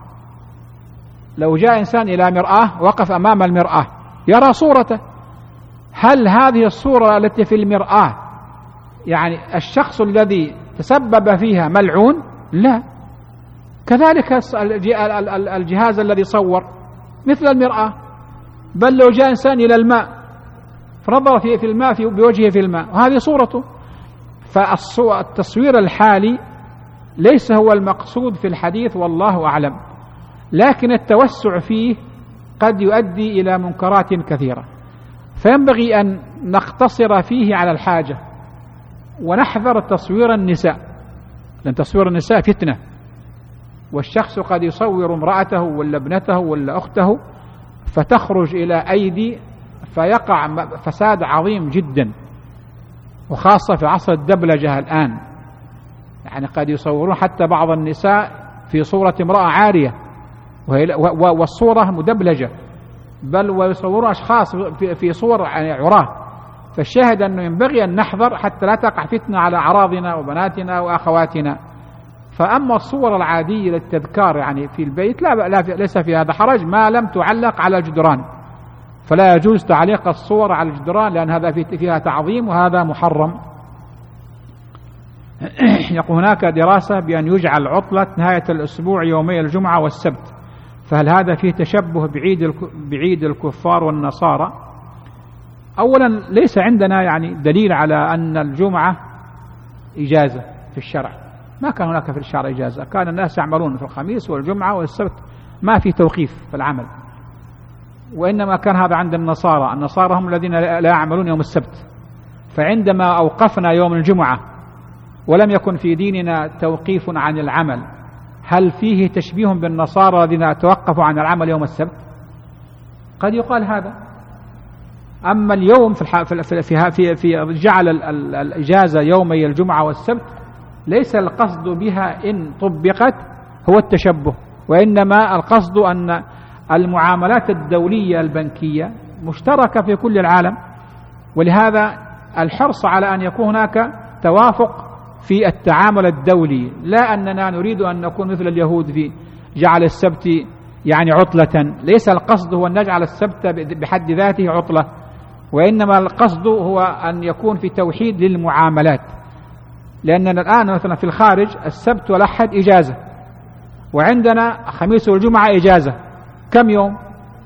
لو جاء إنسان إلى مرآة وقف أمام المرآة يرى صورته، هل هذه الصورة التي في المرآة يعني الشخص الذي تسبب فيها ملعون؟ لا. كذلك الجهاز الذي صور مثل المرآة، بل لو جاء إنسان إلى الماء فنظر في الماء بوجهه في الماء وهذه صورته. فالتصوير الحالي ليس هو المقصود في الحديث والله أعلم، لكن التوسع فيه قد يؤدي إلى منكرات كثيرة، فينبغي أن نقتصر فيه على الحاجة ونحذر تصوير النساء، لأن تصوير النساء فتنة، والشخص قد يصور امرأته ولا ابنته ولا أخته فتخرج إلى أيدي فيقع فساد عظيم جدا، وخاصة في عصر الدبلجة الآن، يعني قد يصورون حتى بعض النساء في صورة امرأة عارية والصورة مدبلجة، بل ويصورون أشخاص في صور يعني عراة. فالشاهد أنه ينبغي أن نحذر حتى لا تقع فتنة على أعراضنا وبناتنا وأخواتنا. فأما الصور العادية للتذكار يعني في البيت ليس في هذا حرج ما لم تعلق على الجدران، فلا يجوز تعليق الصور على الجدران لأن هذا فيها تعظيم وهذا محرم. يقول هناك دراسة بأن يجعل عطلة نهاية الأسبوع يومي الجمعة والسبت، فهل هذا فيه تشبه بعيد الكفار والنصارى؟ أولا ليس عندنا يعني دليل على أن الجمعة إجازة في الشرع، ما كان هناك في الشرع إجازة، كان الناس يعملون في الخميس والجمعة والسبت، ما في توقيف في العمل، وإنما كان هذا عند النصارى هم الذين لا يعملون يوم السبت. فعندما أوقفنا يوم الجمعة ولم يكن في ديننا توقيف عن العمل، هل فيه تشبيه بالنصارى الذين توقفوا عن العمل يوم السبت؟ قد يقال هذا. أما اليوم في جعل الإجازة يومي الجمعة والسبت ليس القصد بها إن طبقت هو التشبه، وإنما القصد أن المعاملات الدولية البنكية مشتركة في كل العالم، ولهذا الحرص على أن يكون هناك توافق في التعامل الدولي، لا أننا نريد أن نكون مثل اليهود في جعل السبت يعني عطلة. ليس القصد هو أن نجعل السبت بحد ذاته عطلة، وإنما القصد هو أن يكون في توحيد للمعاملات. لأننا الآن مثلا في الخارج السبت والأحد إجازة، وعندنا خميس والجمعة إجازة. كم يوم؟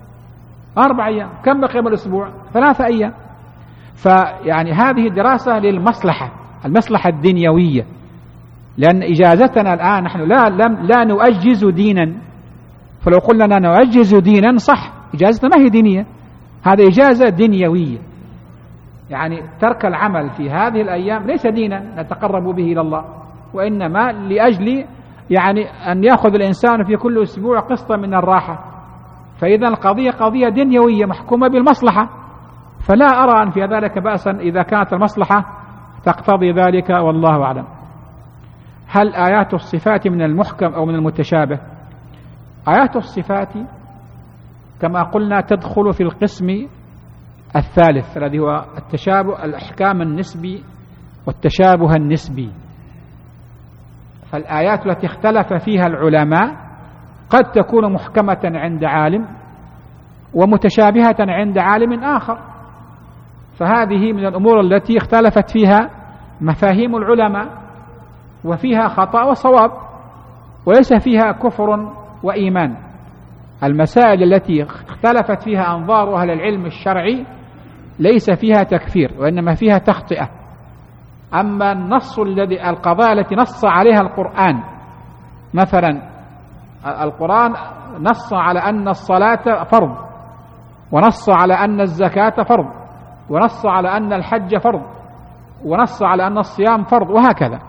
4 أيام. كم بقي من الأسبوع؟ 3 أيام. فيعني هذه دراسة للمصلحة، المصلحة الدنيوية. لأن إجازتنا الآن نحن لا نؤجز دينا، فلو قلنا نؤجز دينا صح، إجازتنا ما هي دينية، هذا إجازة دنيوية. يعني ترك العمل في هذه الأيام ليس دينا نتقرب به إلى الله، وإنما لأجل يعني أن يأخذ الإنسان في كل أسبوع قسطا من الراحة. فإذا القضية قضية دنيوية محكومة بالمصلحة، فلا أرى أن في ذلك بأسا إذا كانت المصلحة تقتضي ذلك، والله أعلم. هل آيات الصفات من المحكم أو من المتشابه؟ آيات الصفات كما قلنا تدخل في القسم الثالث الذي هو التشابه، الأحكام النسبي والتشابه النسبي. فالآيات التي اختلف فيها العلماء قد تكون محكمة عند عالم ومتشابهة عند عالم آخر، فهذه من الأمور التي اختلفت فيها مفاهيم العلماء، وفيها خطأ وصواب، وليس فيها كفر وإيمان. المسائل التي اختلفت فيها أنظار أهل العلم الشرعي ليس فيها تكفير، وإنما فيها تخطئة. أما النص الذي القضايا التي نص عليها القرآن، مثلا القرآن نص على أن الصلاة فرض، ونص على أن الزكاة فرض، ونص على أن الحج فرض، ونص على أن الصيام فرض، وهكذا.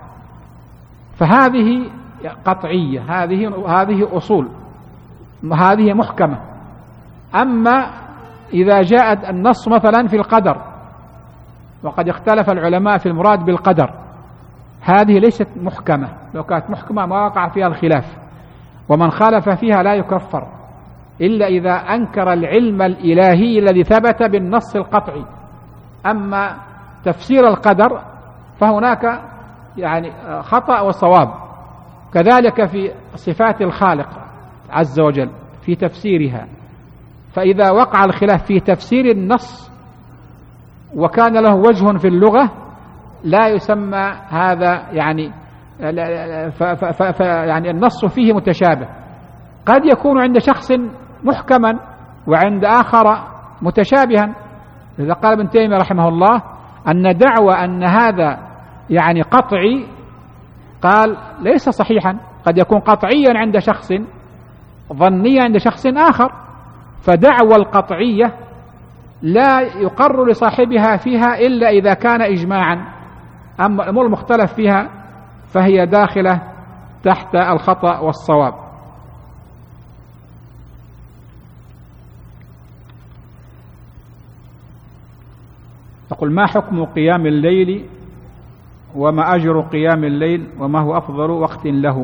فهذه قطعية، هذه أصول، هذه محكمة. أما إذا جاء النص مثلا في القدر، وقد اختلف العلماء في المراد بالقدر، هذه ليست محكمة. لو كانت محكمة ما وقع فيها الخلاف، ومن خالف فيها لا يكفر إلا إذا أنكر العلم الإلهي الذي ثبت بالنص القطعي. أما تفسير القدر فهناك يعني خطأ وصواب. كذلك في صفات الخالق عز وجل في تفسيرها، فإذا وقع الخلاف في تفسير النص وكان له وجه في اللغة لا يسمى هذا يعني يعني النص فيه متشابه. قد يكون عند شخص محكما وعند آخر متشابها. إذا قال ابن تيمية رحمه الله أن دعوى أن هذا يعني قطعي، قال ليس صحيحا، قد يكون قطعيا عند شخص، ظنيا عند شخص آخر. فدعوى القطعية لا يقر لصاحبها فيها إلا إذا كان إجماعا. أما الأمور المختلف فيها فهي داخلة تحت الخطأ والصواب. تقول: ما حكم قيام الليل، وما أجر قيام الليل، وما هو أفضل وقت له؟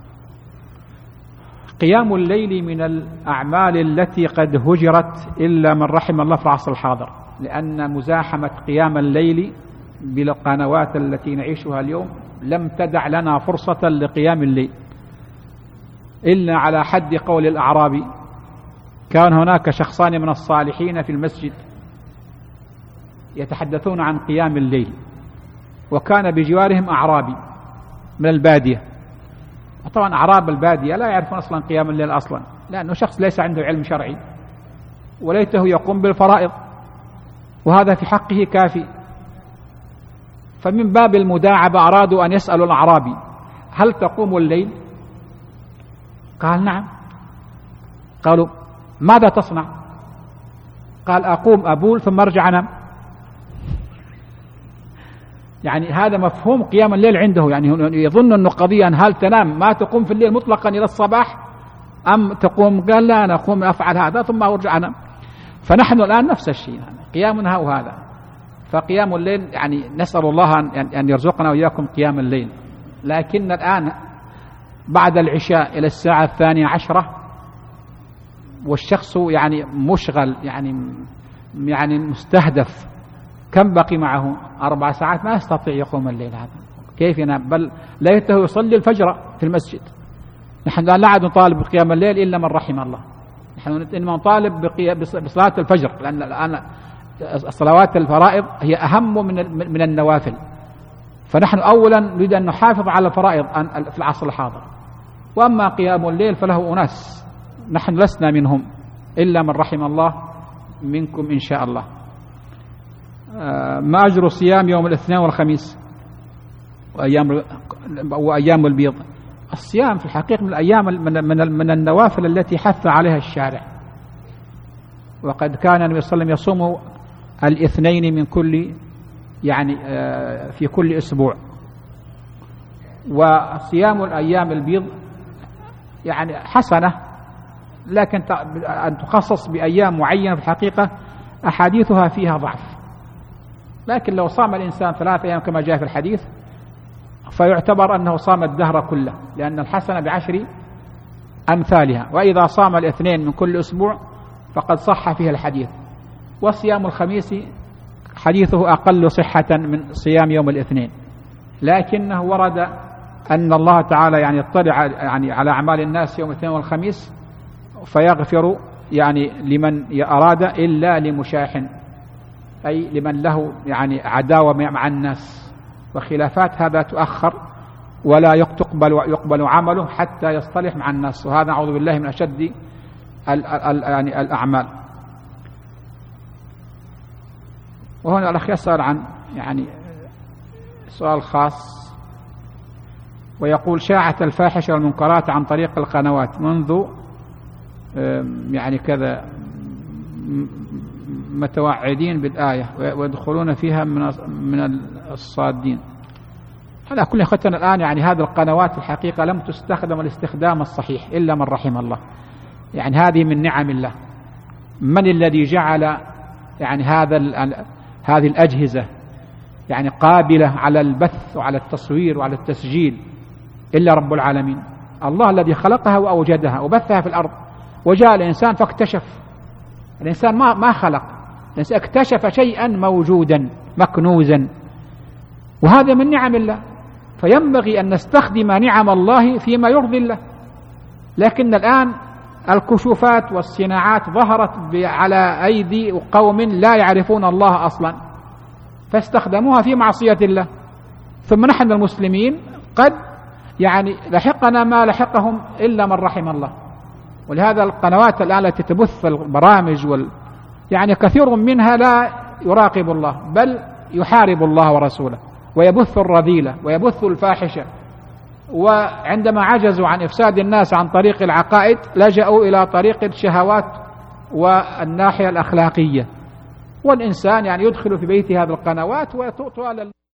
قيام الليل من الأعمال التي قد هجرت إلا من رحم الله في العصر الحاضر، لأن مزاحمة قيام الليل بالقنوات التي نعيشها اليوم لم تدع لنا فرصة لقيام الليل، إلا على حد قول الأعرابي. كان هناك شخصان من الصالحين في المسجد يتحدثون عن قيام الليل، وكان بجوارهم أعرابي من البادية. طبعا أعراب البادية لا يعرفون أصلا قيام الليل أصلا، لأنه شخص ليس عنده علم شرعي وليته يقوم بالفرائض، وهذا في حقه كافي. فمن باب المداعبة أرادوا أن يسألوا الأعرابي: هل تقوم الليل؟ قال: نعم. قالوا: ماذا تصنع؟ قال: أقوم أبول ثم أرجع أنام. يعني هذا مفهوم قيام الليل عنده، يعني يظن أنه قضية هل تنام ما تقوم في الليل مطلقا إلى الصباح أم تقوم؟ قال: لا، أنا أقوم أفعل هذا ثم أرجع أنام. فنحن الآن نفس الشيء، قيامنا هو هذا. فقيام الليل يعني نسأل الله أن يرزقنا وإياكم قيام الليل. لكن الآن بعد العشاء إلى الساعة 12 والشخص يعني مشغل، يعني مستهدف، كم بقي معه؟ 4 ساعات، ما يستطيع يقوم الليل. هذا كيف ينام؟ بل ليته يصلي الفجر في المسجد. نحن لا عاد نطالب بقيام الليل إلا من رحم الله. نحن إنما نطالب بصلاة الفجر، لأن الآن الصلوات الفرائض هي أهم من النوافل، فنحن أولا نريد أن نحافظ على الفرائض في العصر الحاضر. وأما قيام الليل فله أناس، نحن لسنا منهم إلا من رحم الله منكم إن شاء الله. ما أجر صيام يوم الاثنين والخميس وأيام البيض؟ الصيام في الحقيقة من الأيام من النوافل التي حث عليها الشارع، وقد كان النبي صلى الله عليه وسلم يصوم الاثنين من كل في كل أسبوع. وصيام الأيام البيض حسنة، لكن أن تخصص بأيام معينة في الحقيقة أحاديثها فيها ضعف. لكن لو صام الإنسان 3 أيام كما جاء في الحديث فيعتبر أنه صام الدهر كله، لأن الحسنة ب10 أمثالها. وإذا صام الاثنين من كل أسبوع فقد صح فيها الحديث. وصيام الخميس حديثه أقل صحة من صيام يوم الاثنين، لكنه ورد أن الله تعالى يطلع على أعمال الناس يوم الاثنين والخميس فيغفر لمن أراد إلا لمشاح، أي لمن له عداوة مع الناس وخلافات، هذا تؤخر ولا يقبل عمله حتى يصطلح مع الناس، وهذا أعوذ بالله من أشد الأعمال. وهنا الأخ يسأل عن سؤال خاص ويقول: شاعت الفاحشة والمنكرات عن طريق القنوات منذ كذا متوعدين بالآية ويدخلون فيها من الصادين. على كل ختنا الآن هذه القنوات الحقيقة لم تستخدم الاستخدام الصحيح إلا من رحم الله. هذه من نعم الله. من الذي جعل هذه الأجهزة قابلة على البث وعلى التصوير وعلى التسجيل إلا رب العالمين. الله الذي خلقها وأوجدها وبثها في الأرض، وجاء الإنسان فاكتشف. الإنسان ما خلق، الإنسان اكتشف شيئا موجودا مكنوزا، وهذا من نعم الله. فينبغي أن نستخدم نعم الله فيما يرضي الله. لكن الآن الكشوفات والصناعات ظهرت على أيدي قوم لا يعرفون الله أصلا، فاستخدموها في معصية الله. ثم نحن المسلمين قد لحقنا ما لحقهم إلا من رحم الله. ولهذا القنوات الآن التي تبث البرامج كثير منها لا يراقب الله، بل يحارب الله ورسوله، ويبث الرذيلة ويبث الفاحشة. وعندما عجزوا عن إفساد الناس عن طريق العقائد لجأوا إلى طريق الشهوات والناحية الأخلاقية. والإنسان يدخل في بيته هذه القنوات وطوال